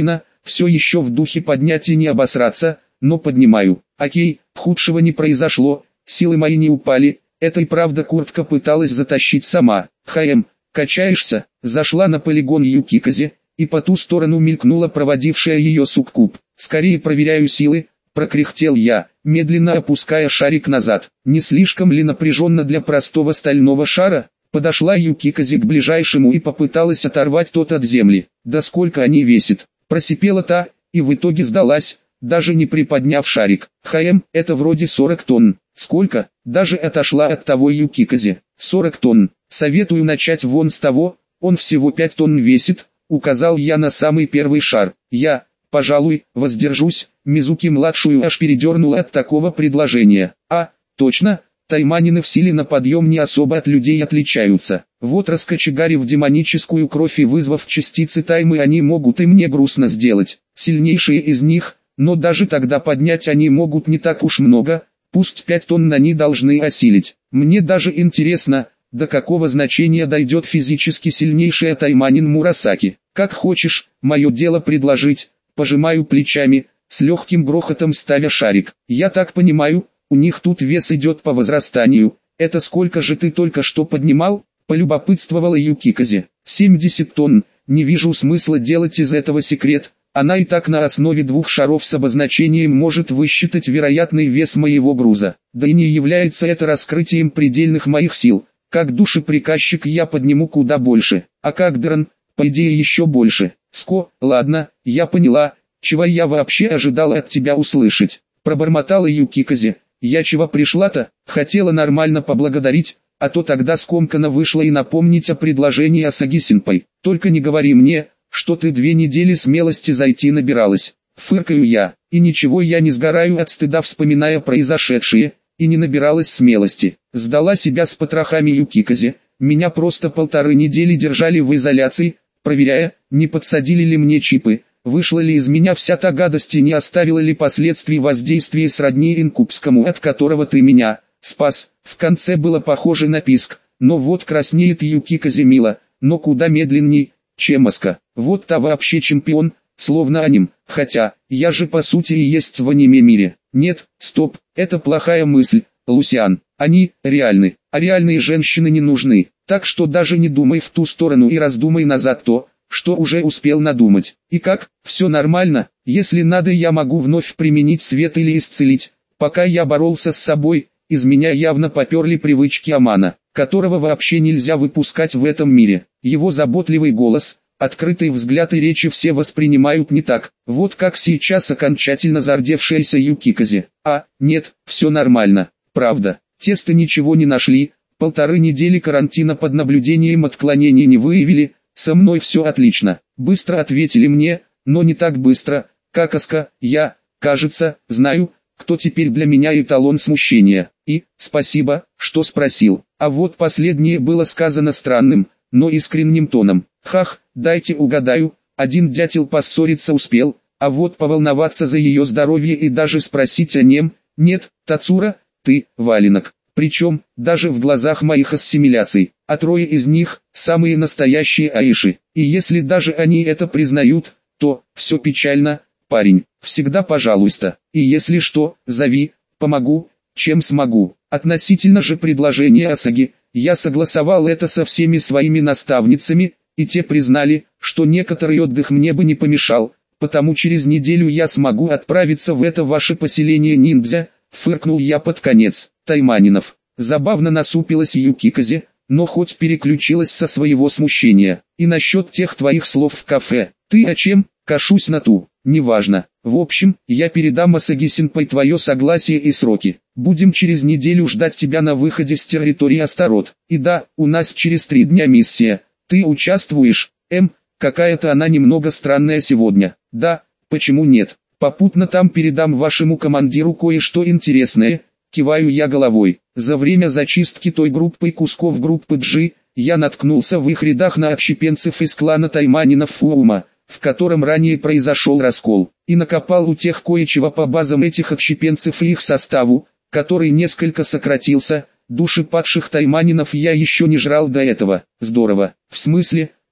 Speaker 1: все еще в духе поднять и не обосраться, но поднимаю. Окей, худшего не произошло, силы мои не упали, это и правда куртка пыталась затащить сама. ХМ, качаешься, зашла на полигон Юкиказе, и по ту сторону мелькнула проводившая ее суккуб. Скорее проверяю силы, прокряхтел я, медленно опуская шарик назад. Не слишком ли напряженно для простого стального шара? Подошла Юкиказе к ближайшему и попыталась оторвать тот от земли. Да сколько они весят? Просипела та, и в итоге сдалась, даже не приподняв шарик. ХМ, это вроде сорок тонн. Сколько? Даже отошла от того Юкиказе. сорок тонн. Советую начать вон с того, он всего пять тонн весит, указал я на самый первый шар. Я, пожалуй, воздержусь. Мизуки-младшую аж передернула от такого предложения. А, точно, тайманины в силе на подъем не особо от людей отличаются. Вот раскочегарив демоническую кровь и вызвав частицы таймы, они могут и мне грустно сделать. Сильнейшие из них, но даже тогда поднять они могут не так уж много, пусть пять тонн они должны осилить. Мне даже интересно, до какого значения дойдет физически сильнейшая тайманин Мурасаки. Как хочешь, мое дело предложить, пожимаю плечами, с легким грохотом ставя шарик. Я так понимаю, у них тут вес идет по возрастанию. Это сколько же ты только что поднимал? Полюбопытствовала Юкиказе. семьдесят тонн, не вижу смысла делать из этого секрет. Она и так на основе двух шаров с обозначением может высчитать вероятный вес моего груза. Да и не является это раскрытием предельных моих сил. Как душеприказчик я подниму куда больше, а как дрон, по идее еще больше. Ско, ладно, я поняла. Чего я вообще ожидала от тебя услышать? Пробормотала Юкиказе. Я чего пришла-то? Хотела нормально поблагодарить, а то тогда скомканно вышло и напомнить о предложении Асаги-сенпай. Только не говори мне, что ты две недели смелости зайти набиралась. Фыркаю я, и ничего я не сгораю от стыда, вспоминая произошедшее, и не набиралась смелости. Сдала себя с потрохами Юкиказе. Меня просто полторы недели держали в изоляции, проверяя, не подсадили ли мне чипы. Вышла ли из меня вся та гадость и не оставила ли последствий воздействия сродни инкубскому, от которого ты меня спас. В конце было похоже на писк, но вот краснеет Юкиказе мило, но куда медленней, чем Аска. Вот та вообще чемпион, словно аним, хотя, я же по сути и есть в аниме мире. Нет, стоп, это плохая мысль, Лусиан. Они реальны, а реальные женщины не нужны. Так что даже не думай в ту сторону и раздумай назад то, что уже успел надумать. И как, все нормально, если надо я могу вновь применить свет или исцелить. Пока я боролся с собой, из меня явно поперли привычки Амана, которого вообще нельзя выпускать в этом мире. Его заботливый голос, открытый взгляд и речи все воспринимают не так, вот как сейчас окончательно зардевшаяся Юкиказе. А, нет, все нормально, правда, тесты ничего не нашли, полторы недели карантина под наблюдением отклонений не выявили. Со мной все отлично, быстро ответили мне, но не так быстро, как Аска. Я, кажется, знаю, кто теперь для меня эталон смущения. И, спасибо, что спросил. А вот последнее было сказано странным, но искренним тоном. Хах, дайте угадаю, один дятел поссориться успел, а вот поволноваться за ее здоровье и даже спросить о нем, нет, Тацура, ты, валенок. Причем, даже в глазах моих ассимиляций, а трое из них, самые настоящие аиши. И если даже они это признают, то, все печально, парень, всегда пожалуйста. И если что, зови, помогу, чем смогу. Относительно же предложения Асаги, я согласовал это со всеми своими наставницами, и те признали, что некоторый отдых мне бы не помешал, потому через неделю я смогу отправиться в это ваше поселение ниндзя, фыркнул я под конец. Тайманинов. Забавно насупилась Юкиказе, но хоть переключилась со своего смущения. И насчет тех твоих слов в кафе. Ты о чем? Кашусь на ту. Неважно. В общем, я передам Асаги-сенпай твое согласие и сроки. Будем через неделю ждать тебя на выходе с территории Астарот. И да, у нас через три дня миссия. Ты участвуешь? Эм, какая-то она немного странная сегодня. Да, почему нет? Попутно там передам вашему командиру кое-что интересное. Киваю я головой. За время зачистки той группы кусков группы G, я наткнулся в их рядах на отщепенцев из клана Тайманинов Фуума, в котором ранее произошел раскол, и накопал у тех кое-чего по базам этих отщепенцев и их составу, который несколько сократился. Души падших Тайманинов я еще не жрал до этого. Здорово. В смысле,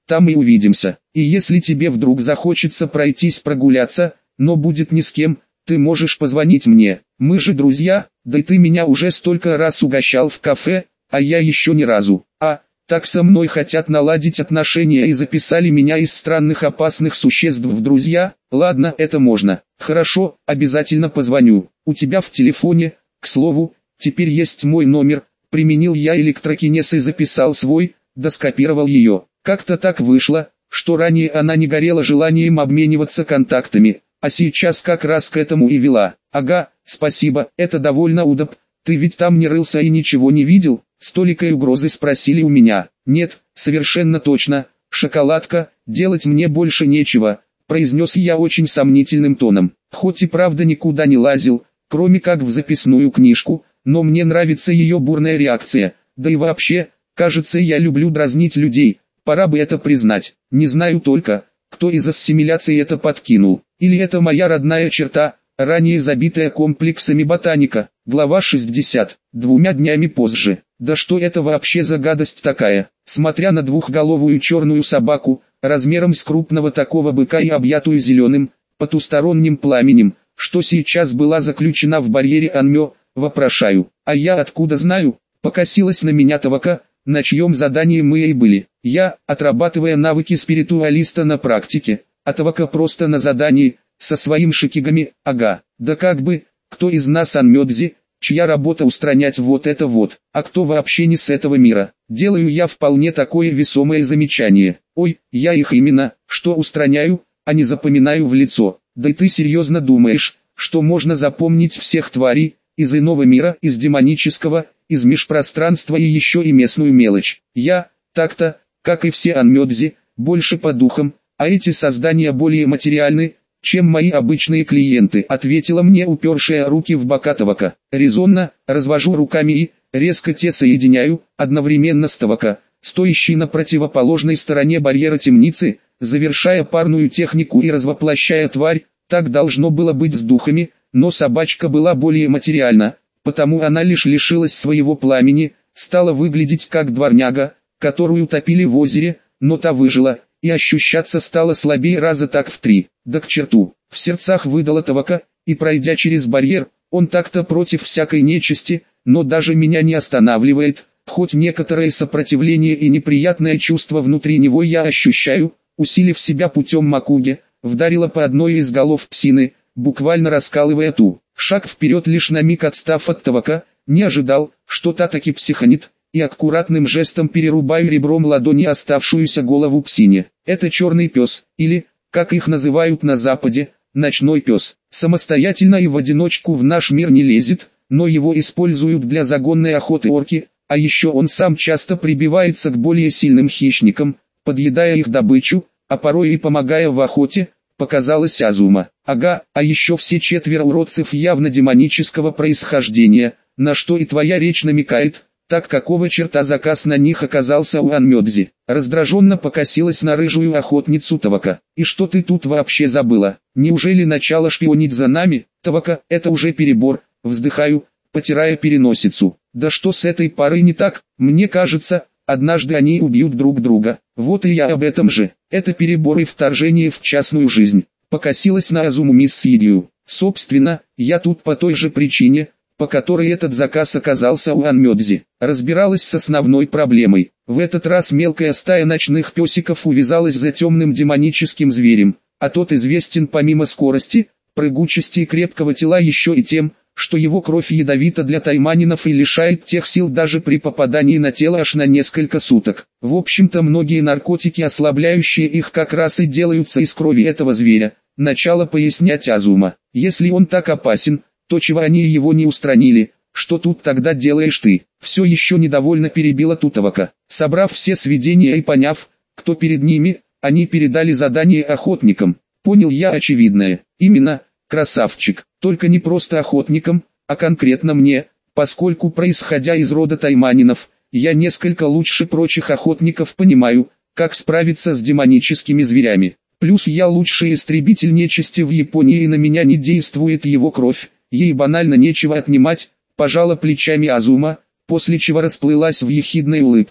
Speaker 1: там и увидимся. И если тебе вдруг захочется пройтись прогуляться, но будет ни с кем, ты можешь позвонить мне. Мы же друзья, да и ты меня уже столько раз угощал в кафе, а я еще ни разу. А, так со мной хотят наладить отношения и записали меня из странных опасных существ в друзья. Ладно, это можно. Хорошо, обязательно позвоню. У тебя в телефоне, к слову, теперь есть мой номер. Применил я электрокинез и записал свой, да скопировал ее. Как-то так вышло, что ранее она не горела желанием обмениваться контактами, а сейчас как раз к этому и вела. Ага, спасибо, это довольно удобно. Ты ведь там не рылся и ничего не видел? С толикой угрозы спросили у меня. Нет, совершенно точно, шоколадка, делать мне больше нечего, произнес я очень сомнительным тоном. Хоть и правда никуда не лазил, кроме как в записную книжку, но мне нравится ее бурная реакция. Да и вообще, кажется, я люблю дразнить людей, пора бы это признать. Не знаю только, кто из ассимиляции это подкинул. Или это моя родная черта, ранее забитая комплексами ботаника. Глава шестьдесят. Двумя днями позже. Да что это вообще за гадость такая? Смотря на двухголовую черную собаку, размером с крупного такого быка и объятую зеленым, потусторонним пламенем, что сейчас была заключена в барьере Анмё, вопрошаю. А я откуда знаю? Покосилась на меня Тавака, на чьем задании мы и были. Я, отрабатывая навыки спиритуалиста на практике, а Тавака просто на задании, со своим шикигами, ага. Да как бы, кто из нас Анмёдзи, чья работа устранять вот это вот, а кто вообще не с этого мира. Делаю я вполне такое весомое замечание. Ой, я их именно, что устраняю, а не запоминаю в лицо. Да и ты серьезно думаешь, что можно запомнить всех тварей, из иного мира, из демонического, из межпространства и еще и местную мелочь. Я, так-то, как и все Анмёдзи, больше по духам, а эти создания более материальны, чем мои обычные клиенты, ответила мне упершая руки в бока Тавака. Резонно, развожу руками и, резко те соединяю, одновременно с Тавака, стоящий на противоположной стороне барьера темницы, завершая парную технику и развоплощая тварь. Так должно было быть с духами, но собачка была более материальна, потому она лишь лишилась своего пламени, стала выглядеть как дворняга, которую топили в озере, но та выжила, и ощущаться стала слабее раза так в три. Да к черту, в сердцах выдала Тавака, и пройдя через барьер, он так-то против всякой нечисти, но даже меня не останавливает, хоть некоторое сопротивление и неприятное чувство внутри него я ощущаю, усилив себя путем макуги, вдарила по одной из голов псины, буквально раскалывая ту. Шаг вперед, лишь на миг отстав от Тавака, не ожидал, что та таки психанит, и аккуратным жестом перерубаю ребром ладони оставшуюся голову псине. Это черный пес, или, как их называют на западе, ночной пес. Самостоятельно и в одиночку в наш мир не лезет, но его используют для загонной охоты орки, а еще он сам часто прибивается к более сильным хищникам, подъедая их добычу, а порой и помогая в охоте, показалась Азума. Ага, а еще все четверо уродцев явно демонического происхождения, на что и твоя речь намекает. Так какого черта заказ на них оказался у Анмёдзи? Раздраженно покосилась на рыжую охотницу Тавака. И что ты тут вообще забыла? Неужели начало шпионить за нами? Тавака, это уже перебор, вздыхаю, потирая переносицу. Да что с этой парой не так? Мне кажется, однажды они убьют друг друга. Вот и я об этом же. Это перебор и вторжение в частную жизнь. Покосилась на Азуму мисс Сидию. Собственно, я тут по той же причине, по которой этот заказ оказался у Анмёдзи. Разбиралась с основной проблемой. В этот раз мелкая стая ночных песиков увязалась за темным демоническим зверем, а тот известен помимо скорости, прыгучести и крепкого тела еще и тем, что его кровь ядовита для тайманинов и лишает тех сил даже при попадании на тело аж на несколько суток. В общем-то многие наркотики, ослабляющие их, как раз и делаются из крови этого зверя. Начало пояснять Азума. Если он так опасен, то чего они его не устранили, что тут тогда делаешь ты? Все еще недовольно перебила Тутовака. Собрав все сведения и поняв, кто перед ними, они передали задание охотникам. Понял я очевидное. Именно, красавчик, только не просто охотникам, а конкретно мне, поскольку происходя из рода тайманинов, я несколько лучше прочих охотников понимаю, как справиться с демоническими зверями. Плюс я лучший истребитель нечисти в Японии, и на меня не действует его кровь. Ей банально нечего отнимать, пожала плечами Азума, после чего расплылась в ехидной улыбке.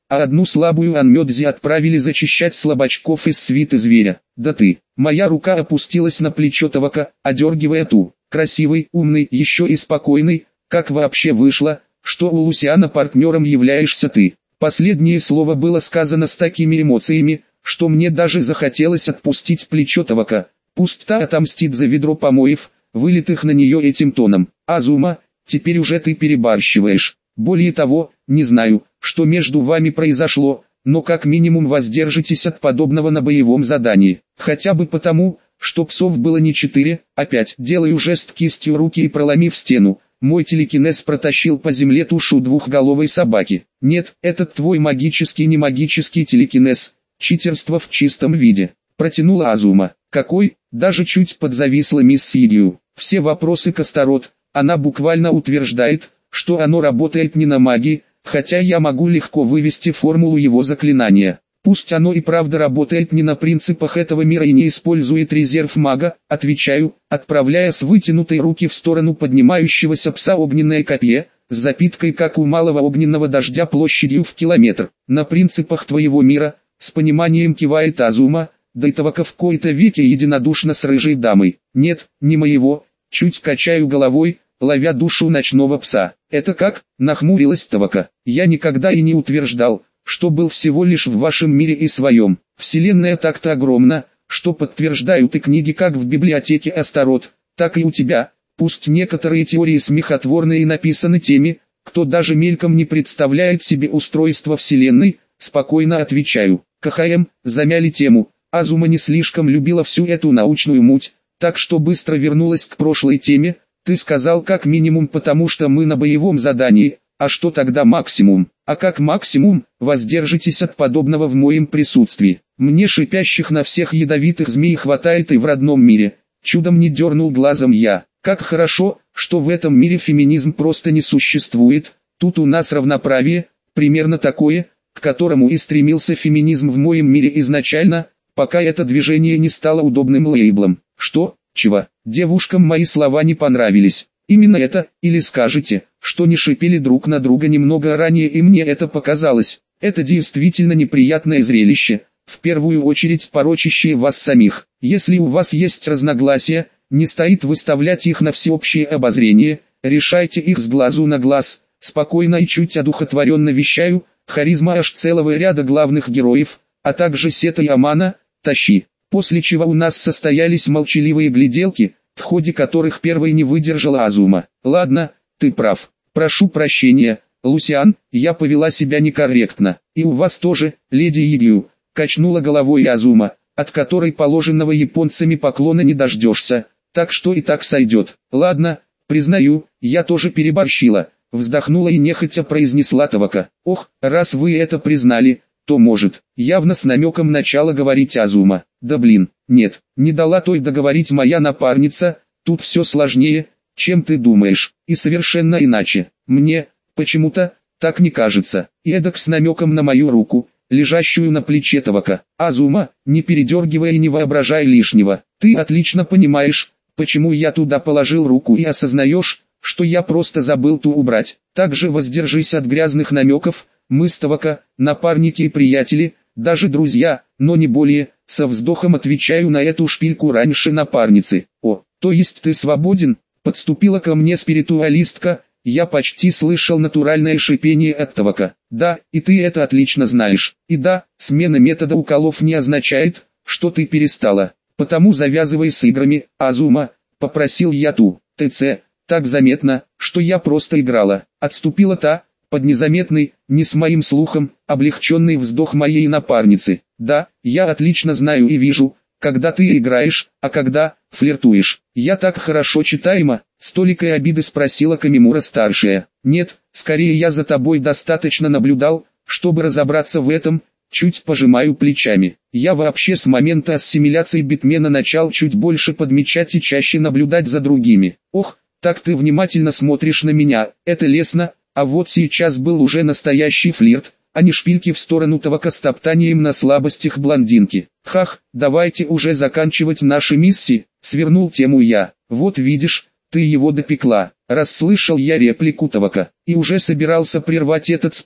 Speaker 1: а одну слабую Анмёдзи отправили зачищать слабачков из свиты зверя. Да ты, моя рука опустилась на плечо Тавака, одергивая ту. Красивый, умный, еще и спокойный, как вообще вышло, что у Лусиана партнером являешься ты. Последнее слово было сказано с такими эмоциями, что мне даже захотелось отпустить плечо Тавака. Пусть та отомстит за ведро помоев, вылитых на нее этим тоном. Азума, теперь уже ты перебарщиваешь. Более того, не знаю, что между вами произошло, но как минимум воздержитесь от подобного на боевом задании. Хотя бы потому, что псов было не четыре, а пять. Делаю жест кистью руки и проломив стену. Мой телекинез протащил по земле тушу двухголовой собаки. Нет, этот твой магический не магический телекинез. Читерство в чистом виде. Протянула Азума. Какой? Даже чуть подзависла мисс Сидью. Все вопросы Кастарот. Она буквально утверждает, что оно работает не на магии, хотя я могу легко вывести формулу его заклинания. Пусть оно и правда работает не на принципах этого мира и не использует резерв мага, отвечаю, отправляя с вытянутой руки в сторону поднимающегося пса огненное копье, с запиткой как у малого огненного дождя площадью в километр. На принципах твоего мира, с пониманием кивает Азума, да и Тавака в кои-то веки единодушно с рыжей дамой. Нет, не моего, чуть качаю головой, ловя душу ночного пса. Это как? Нахмурилась Тавака. Я никогда и не утверждал, что был всего лишь в вашем мире и своем. Вселенная так-то огромна, что подтверждают и книги как в библиотеке Астарот, так и у тебя. Пусть некоторые теории смехотворные и написаны теми, кто даже мельком не представляет себе устройство Вселенной, спокойно отвечаю. КХМ, замяли тему. Азума не слишком любила всю эту научную муть, так что быстро вернулась к прошлой теме. Ты сказал как минимум потому что мы на боевом задании, а что тогда максимум? А как максимум, воздержитесь от подобного в моем присутствии. Мне шипящих на всех ядовитых змей хватает и в родном мире. Чудом не дернул глазом я. Как хорошо, что в этом мире феминизм просто не существует. Тут у нас равноправие, примерно такое, к которому и стремился феминизм в моем мире изначально, пока это движение не стало удобным лейблом. Что? Чего? Девушкам мои слова не понравились. Именно это, или скажете, что не шипели друг на друга немного ранее и мне это показалось. Это действительно неприятное зрелище, в первую очередь порочащее вас самих. Если у вас есть разногласия, не стоит выставлять их на всеобщее обозрение, решайте их с глазу на глаз. Спокойно и чуть одухотворенно вещаю, харизма аж целого ряда главных героев, а также Сета и Амана, тащи. После чего у нас состоялись молчаливые гляделки, в ходе которых первой не выдержала Азума. Ладно, ты прав. Прошу прощения, Лусиан, я повела себя некорректно. И у вас тоже, леди Игью, качнула головой Азума, от которой положенного японцами поклона не дождешься, так что и так сойдет. Ладно, признаю, я тоже переборщила, вздохнула и нехотя произнесла Тавака. Ох, раз вы это признали, то может, явно с намеком начала говорить Азума. Да блин, нет, не дала той договорить моя напарница, тут все сложнее, чем ты думаешь, и совершенно иначе. Мне, почему-то, так не кажется. И эдак с намеком на мою руку, лежащую на плече Тавака. Азума, не передергивай и не воображай лишнего. Ты отлично понимаешь, почему я туда положил руку и осознаешь, что я просто забыл ту убрать. Также воздержись от грязных намеков. Мы с Тавака, напарники и приятели, даже друзья, но не более. Со вздохом отвечаю на эту шпильку раньше напарницы. О, то есть ты свободен? Подступила ко мне спиритуалистка. Я почти слышал натуральное шипение от Тавака. Да, и ты это отлично знаешь. И да, смена метода уколов не означает, что ты перестала. Потому завязывай с играми, Азума, попросил я ту. ТЦ, так заметно, что я просто играла. Отступила та, под незаметный, не с моим слухом, облегченный вздох моей напарницы. Да, я отлично знаю и вижу, когда ты играешь, а когда флиртуешь. Я так хорошо читаема, с толикой обиды спросила Камимура-старшая. Нет, скорее я за тобой достаточно наблюдал, чтобы разобраться в этом, чуть пожимаю плечами. Я вообще с момента ассимиляции Битмена начал чуть больше подмечать и чаще наблюдать за другими. Ох, так ты внимательно смотришь на меня, это лестно. А вот сейчас был уже настоящий флирт, а не шпильки в сторону Тавака с топтанием на слабостях блондинки. Хах, давайте уже заканчивать наши миссии, свернул тему я. Вот видишь, ты его допекла. Расслышал я реплику Тавака, и уже собирался прервать этот спор,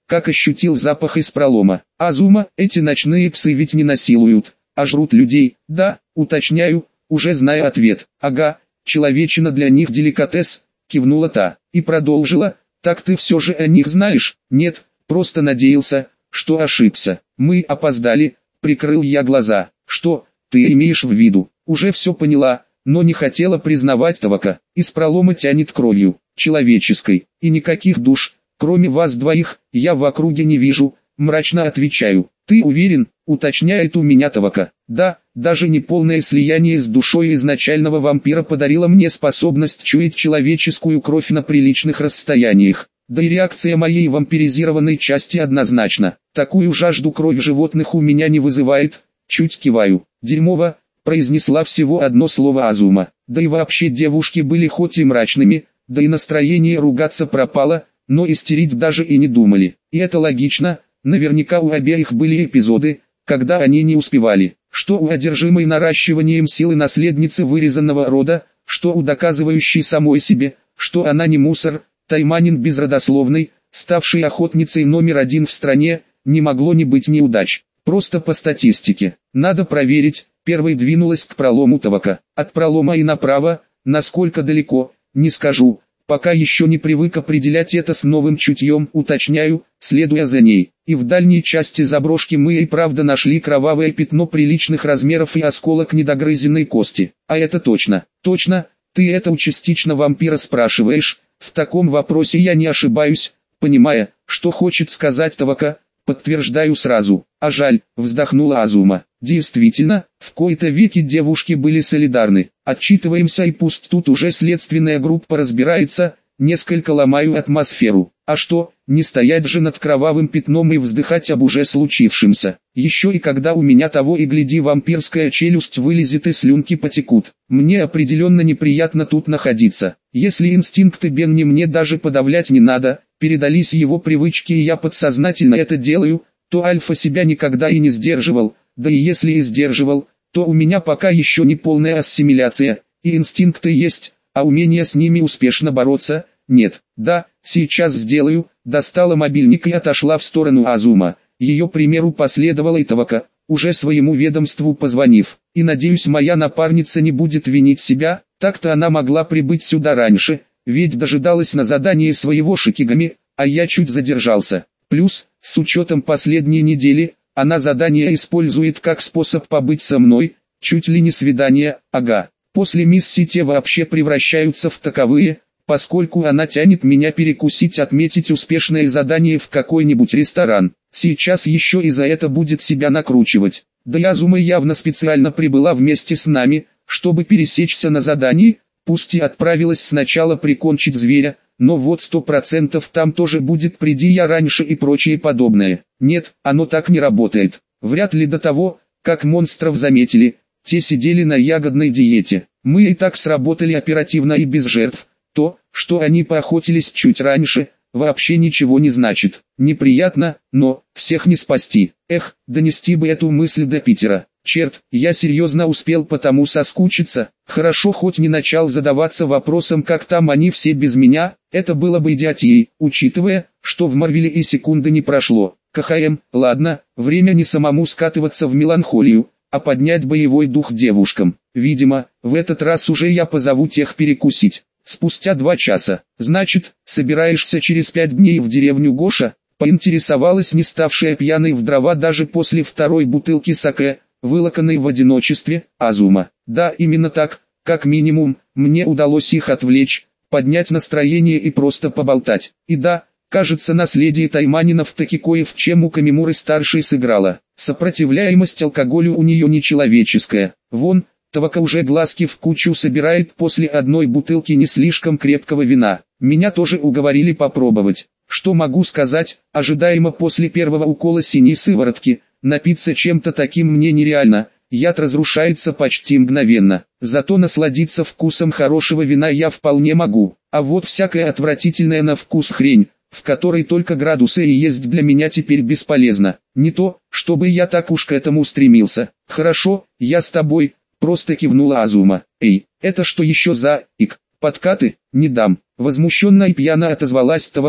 Speaker 1: как ощутил запах из пролома. Азума, эти ночные псы ведь не насилуют, а жрут людей. Да, уточняю, уже зная ответ. Ага, человечина для них деликатес, кивнула та, и продолжила, так ты все же о них знаешь? Нет, просто надеялся, что ошибся. Мы опоздали, прикрыл я глаза. Что, ты имеешь в виду? Уже все поняла, но не хотела признавать Тавака. Из пролома тянет кровью, человеческой, и никаких душ, кроме вас двоих, я в округе не вижу, мрачно отвечаю. Ты уверен, уточняет у меня Тавака. Да, даже неполное слияние с душой изначального вампира подарило мне способность чуять человеческую кровь на приличных расстояниях. Да и реакция моей вампиризированной части однозначна. Такую жажду крови животных у меня не вызывает. Чуть киваю. Дерьмово, произнесла всего одно слово Азума. Да и вообще девушки были хоть и мрачными, да и настроение ругаться пропало, но истерить даже и не думали. И это логично, наверняка у обеих были эпизоды, когда они не успевали. Что у одержимой наращиванием силы наследницы вырезанного рода, что у доказывающей самой себе, что она не мусор, тайманин безродословный, ставший охотницей номер один в стране, не могло не быть неудач. Просто по статистике. Надо проверить. Первой двинулась к пролому Тавака. От пролома и направо, насколько далеко, не скажу. Пока еще не привык определять это с новым чутьем, уточняю, следуя за ней. И в дальней части заброшки мы и правда нашли кровавое пятно приличных размеров и осколок недогрызенной кости. А это точно. Точно, ты это у частично вампира спрашиваешь. В таком вопросе я не ошибаюсь, понимая, что хочет сказать Тавака. Подтверждаю сразу. А жаль, вздохнула Азума. Действительно, в кои-то веки девушки были солидарны. Отчитываемся и пусть тут уже следственная группа разбирается, несколько ломаю атмосферу. А что, не стоять же над кровавым пятном и вздыхать об уже случившемся. Еще и когда у меня того и гляди вампирская челюсть вылезет и слюнки потекут. Мне определенно неприятно тут находиться. Если инстинкты Бенни мне даже подавлять не надо, передались его привычки и я подсознательно это делаю, то Альфа себя никогда и не сдерживал, да и если и сдерживал, то у меня пока еще не полная ассимиляция, и инстинкты есть, а умение с ними успешно бороться, нет. Да, сейчас сделаю, достала мобильник и отошла в сторону Азума, ее примеру последовала и Тавака, уже своему ведомству позвонив, и надеюсь моя напарница не будет винить себя, так-то она могла прибыть сюда раньше, ведь дожидалась на задании своего Шикигами, а я чуть задержался. Плюс, с учетом последней недели, она задание использует как способ побыть со мной, чуть ли не свидание, ага. После миссии те вообще превращаются в таковые, поскольку она тянет меня перекусить, отметить успешное задание в какой-нибудь ресторан. Сейчас еще и за это будет себя накручивать. Да и Азума явно специально прибыла вместе с нами, чтобы пересечься на задании, пусть и отправилась сначала прикончить зверя, но вот сто процентов там тоже будет приди я раньше и прочее подобное. Нет, оно так не работает. Вряд ли до того, как монстров заметили, те сидели на ягодной диете. Мы и так сработали оперативно и без жертв. То, что они поохотились чуть раньше, вообще ничего не значит. Неприятно, но всех не спасти. Эх, донести бы эту мысль до Питера. Черт, я серьезно успел потому соскучиться. Хорошо хоть не начал задаваться вопросом, как там они все без меня. Это было бы идиотией, учитывая, что в Марвеле и секунды не прошло. КХМ, ладно, время не самому скатываться в меланхолию, а поднять боевой дух девушкам. Видимо, в этот раз уже я позову тех перекусить. Спустя два часа. Значит, собираешься через пять дней в деревню Гоша? Поинтересовалась не ставшая пьяной в дрова даже после второй бутылки саке, вылоканной в одиночестве, Азума. Да, именно так, как минимум, мне удалось их отвлечь, поднять настроение и просто поболтать. И да, кажется, наследие Тайманинов таки кое в чем у Камимуры-старшей сыграло. Сопротивляемость алкоголю у нее нечеловеческая. Вон, Тавака уже глазки в кучу собирает после одной бутылки не слишком крепкого вина. Меня тоже уговорили попробовать. Что могу сказать, ожидаемо после первого укола синей сыворотки, напиться чем-то таким мне нереально, яд разрушается почти мгновенно. Зато насладиться вкусом хорошего вина я вполне могу. А вот всякая отвратительная на вкус хрень, в которой только градусы и есть, для меня теперь бесполезно. Не то, чтобы я так уж к этому стремился. Хорошо, я с тобой. Просто кивнула Азума. Эй, это что еще за ик? Подкаты? Не дам. Возмущенно и пьяно отозвалась Тавака,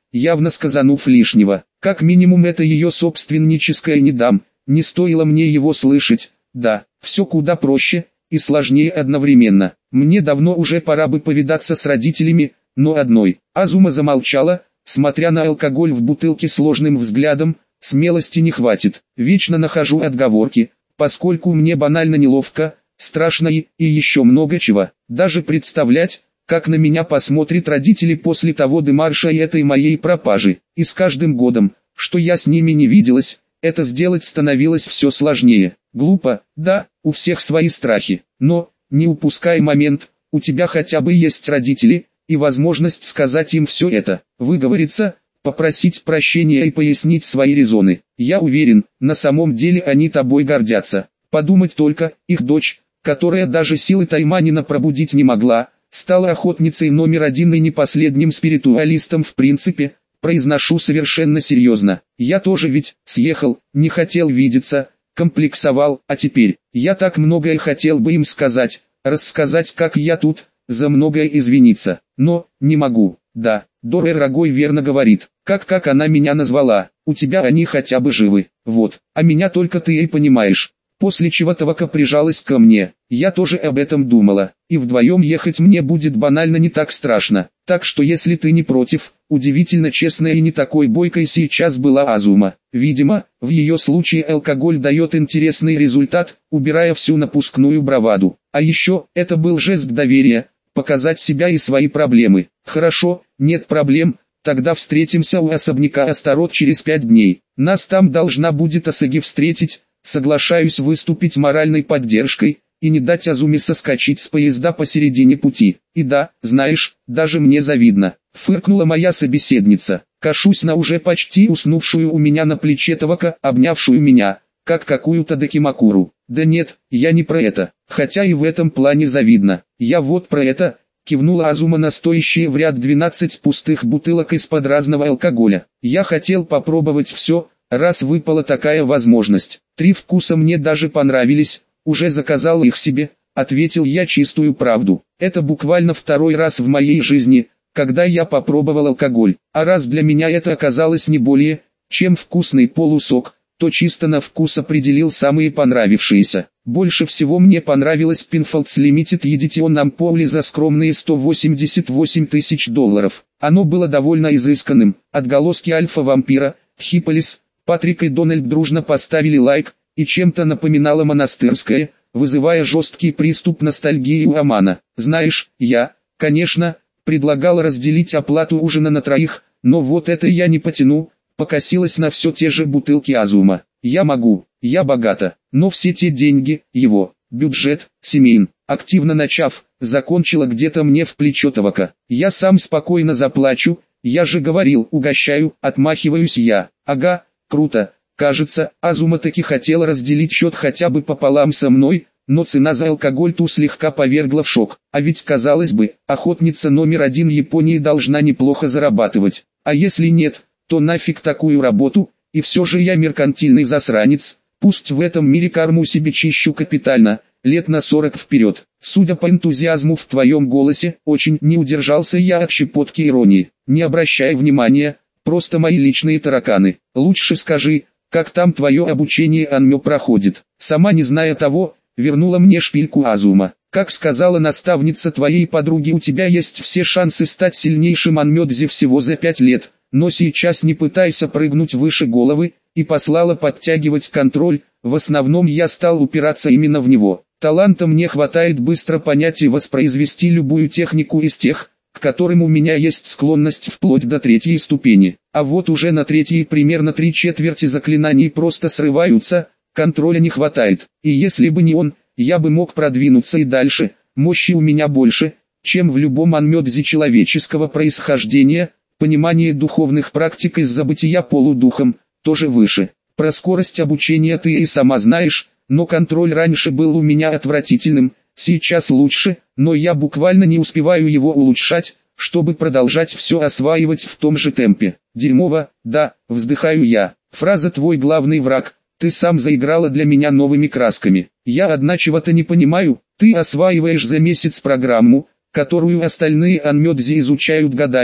Speaker 1: явно сказанув лишнего. Как минимум это ее собственническое «не дам», не стоило мне его слышать. Да, все куда проще и сложнее одновременно. Мне давно уже пора бы повидаться с родителями, но одной. Азума замолчала, смотря на алкоголь в бутылке сложным взглядом. Смелости не хватит, вечно нахожу отговорки, поскольку мне банально неловко, страшно и, и еще много чего. Даже представлять, как на меня посмотрят родители после того демарша и этой моей пропажи. И с каждым годом, что я с ними не виделась, это сделать становилось все сложнее. Глупо, да, у всех свои страхи, но, не упускай момент, у тебя хотя бы есть родители, и возможность сказать им все это, выговориться, попросить прощения и пояснить свои резоны. Я уверен, на самом деле они тобой гордятся. Подумать только, их дочь, которая даже силы тайманина пробудить не могла, стала охотницей номер один и не последним спиритуалистом в принципе. Произношу совершенно серьезно. Я тоже ведь съехал, не хотел видеться, комплексовал, а теперь я так многое хотел бы им сказать, рассказать, как я тут, за многое извиниться, но не могу. Да, Дора Рогой верно говорит, как как она меня назвала, у тебя они хотя бы живы, вот, а меня только ты и понимаешь. После чего Тавака прижалась ко мне, я тоже об этом думала, и вдвоем ехать мне будет банально не так страшно, так что если ты не против, удивительно честная и не такой бойкой сейчас была Азума. Видимо, в ее случае алкоголь дает интересный результат, убирая всю напускную браваду. А еще, это был жест доверия, показать себя и свои проблемы. Хорошо, нет проблем, тогда встретимся у особняка Астарот через пять дней. Нас там должна будет Асаги встретить. Соглашаюсь выступить моральной поддержкой, и не дать Азуме соскочить с поезда посередине пути. И да, знаешь, даже мне завидно, фыркнула моя собеседница. Кашусь на уже почти уснувшую у меня на плече Тавака, обнявшую меня, как какую-то дакимакуру. Да нет, я не про это, хотя и в этом плане завидно. Я вот про это, кивнула Азума на стоящие в ряд двенадцать пустых бутылок из-под разного алкоголя. Я хотел попробовать все, раз выпала такая возможность. Три вкуса мне даже понравились, уже заказал их себе, ответил я чистую правду. Это буквально второй раз в моей жизни, когда я попробовал алкоголь, а раз для меня это оказалось не более, чем вкусный полусок, то чисто на вкус определил самые понравившиеся. Больше всего мне понравилось Penfolds Limited Edition Ampoule за скромные сто восемьдесят восемь тысяч долларов. Оно было довольно изысканным, отголоски альфа-вампира, Хиполис, Патрик и Дональд дружно поставили лайк, и чем-то напоминало монастырское, вызывая жесткий приступ ностальгии у Амана. Знаешь, я, конечно, предлагал разделить оплату ужина на троих, но вот это я не потяну, покосилась на все те же бутылки Азума. Я могу, я богата, но все те деньги, его, бюджет, семейн, активно начав, закончила где-то мне в плечо Тавака. Я сам спокойно заплачу, я же говорил, угощаю, отмахиваюсь я. Ага. Круто, кажется, Азума таки хотела разделить счет хотя бы пополам со мной, но цена за алкоголь ту слегка повергла в шок. А ведь, казалось бы, охотница номер один Японии должна неплохо зарабатывать. А если нет, то нафиг такую работу, и все же я меркантильный засранец, пусть в этом мире карму себе чищу капитально, лет на сорок вперед. Судя по энтузиазму в твоем голосе, очень не удержался я от щепотки иронии. Не обращай внимания. Просто мои личные тараканы. Лучше скажи, как там твое обучение Анмё проходит. Сама не зная того, вернула мне шпильку Азума. Как сказала наставница твоей подруги, у тебя есть все шансы стать сильнейшим Анмёдзи всего за пять лет, но сейчас не пытайся прыгнуть выше головы, и послала подтягивать контроль, в основном я стал упираться именно в него. Таланта мне хватает быстро понять и воспроизвести любую технику из тех, к которым у меня есть склонность вплоть до третьей ступени, а вот уже на третьей примерно три четверти заклинаний просто срываются, контроля не хватает, и если бы не он, я бы мог продвинуться и дальше, мощи у меня больше, чем в любом анмёдзе человеческого происхождения, понимание духовных практик из-за бытия полудухом, тоже выше. Про скорость обучения ты и сама знаешь, но контроль раньше был у меня отвратительным, сейчас лучше, но я буквально не успеваю его улучшать, чтобы продолжать все осваивать в том же темпе. Дерьмово, да, вздыхаю я. Фраза «твой главный враг», ты сам заиграла для меня новыми красками. Я одна чего-то не понимаю, ты осваиваешь за месяц программу, которую остальные анмёдзи изучают годами,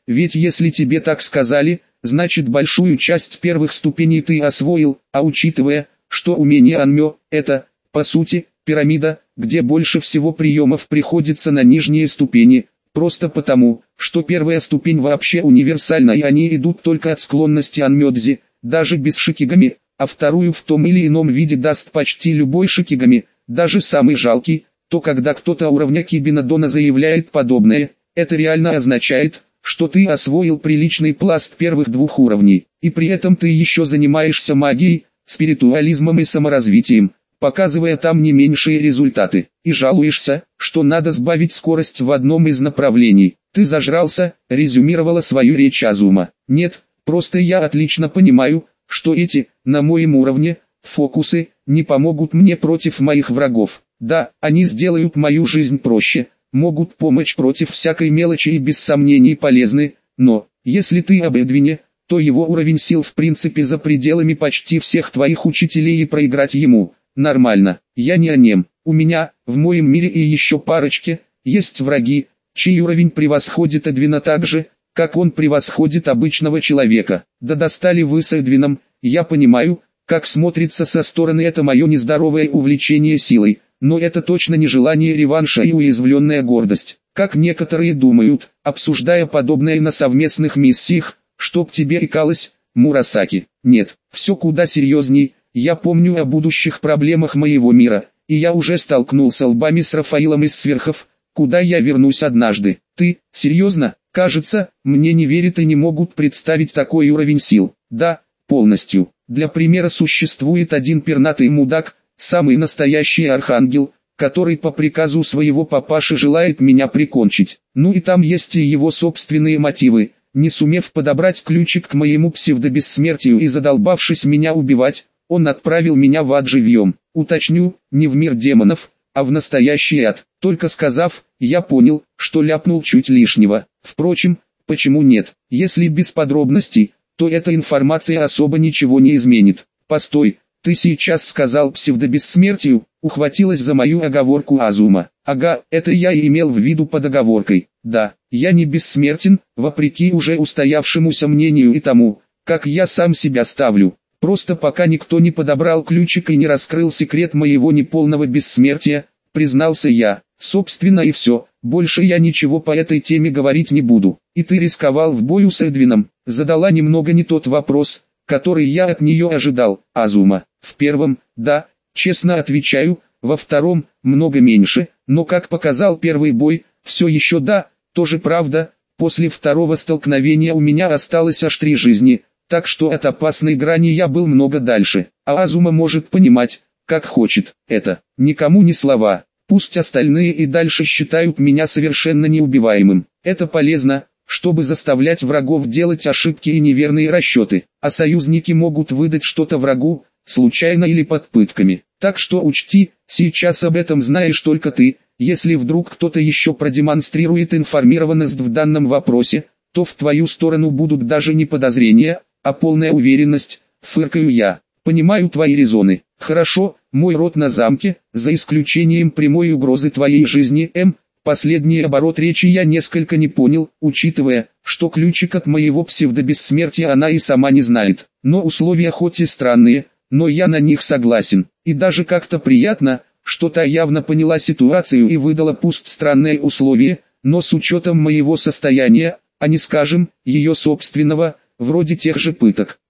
Speaker 1: Ведь если тебе так сказали, значит большую часть первых ступеней ты освоил, а учитывая, что умение Анмё – это, по сути, пирамида, где больше всего приемов приходится на нижние ступени, просто потому, что первая ступень вообще универсальна и они идут только от склонности Анмёдзи, даже без шикигами, а вторую в том или ином виде даст почти любой шикигами, даже самый жалкий, то когда кто-то уровня Кибинадона заявляет подобное, это реально означает, что ты освоил приличный пласт первых двух уровней, и при этом ты еще занимаешься магией, спиритуализмом и саморазвитием, показывая там не меньшие результаты, и жалуешься, что надо сбавить скорость в одном из направлений. Ты зажрался, резюмировала свою речь Азума. Нет, просто я отлично понимаю, что эти, на моем уровне, фокусы, не помогут мне против моих врагов. Да, они сделают мою жизнь проще, могут помочь против всякой мелочи и без сомнений полезны, но, если ты об Эдвине, то его уровень сил в принципе за пределами почти всех твоих учителей и проиграть ему, нормально. Я не о нем, у меня, в моем мире и еще парочке, есть враги, чей уровень превосходит Эдвина так же, как он превосходит обычного человека. Да достали вы с Эдвином, я понимаю, как смотрится со стороны это мое нездоровое увлечение силой, но это точно не желание реванша и уязвленная гордость, как некоторые думают, обсуждая подобное на совместных миссиях, чтоб тебе икалось, Мурасаки. Нет, все куда серьезней, я помню о будущих проблемах моего мира, и я уже столкнулся лбами с Рафаилом из Сверхов, куда я вернусь однажды. Ты, серьезно? Кажется, мне не верят и не могут представить такой уровень сил. Да, полностью. Для примера существует один пернатый мудак, самый настоящий архангел, который по приказу своего папаши желает меня прикончить. Ну и там есть и его собственные мотивы. Не сумев подобрать ключик к моему псевдобессмертию и задолбавшись меня убивать, он отправил меня в ад живьем. Уточню, не в мир демонов, а в настоящий ад. Только сказав, я понял, что ляпнул чуть лишнего. Впрочем, почему нет? Если без подробностей, то эта информация особо ничего не изменит. Постой, ты сейчас сказал псевдобессмертию, ухватилась за мою оговорку Азума. Ага, это я и имел в виду под оговоркой. Да, я не бессмертен, вопреки уже устоявшемуся мнению и тому, как я сам себя ставлю. Просто пока никто не подобрал ключик и не раскрыл секрет моего неполного бессмертия, признался я. Собственно и все, больше я ничего по этой теме говорить не буду. И ты рисковал в бою с Эдвином, задала немного не тот вопрос, который я от нее ожидал, Азума. В первом, да, честно отвечаю, во втором, много меньше, но как показал первый бой, все еще да, тоже правда, после второго столкновения у меня осталось аж три жизни, так что от опасной грани я был много дальше, а Азума может понимать, как хочет, это, никому не слова. Пусть остальные и дальше считают меня совершенно неубиваемым. Это полезно, чтобы заставлять врагов делать ошибки и неверные расчеты. А союзники могут выдать что-то врагу, случайно или под пытками. Так что учти, сейчас об этом знаешь только ты. Если вдруг кто-то еще продемонстрирует информированность в данном вопросе, то в твою сторону будут даже не подозрения, а полная уверенность, фыркаю я. Понимаю твои резоны. Хорошо, мой род на замке, за исключением прямой угрозы твоей жизни, М. Последний оборот речи я несколько не понял, учитывая, что ключик от моего псевдобессмертия она и сама не знает. Но условия хоть и странные, но я на них согласен. И даже как-то приятно, что та явно поняла ситуацию и выдала пусть странное условие, но с учетом моего состояния, а не скажем, ее собственного, вроде тех же пыток.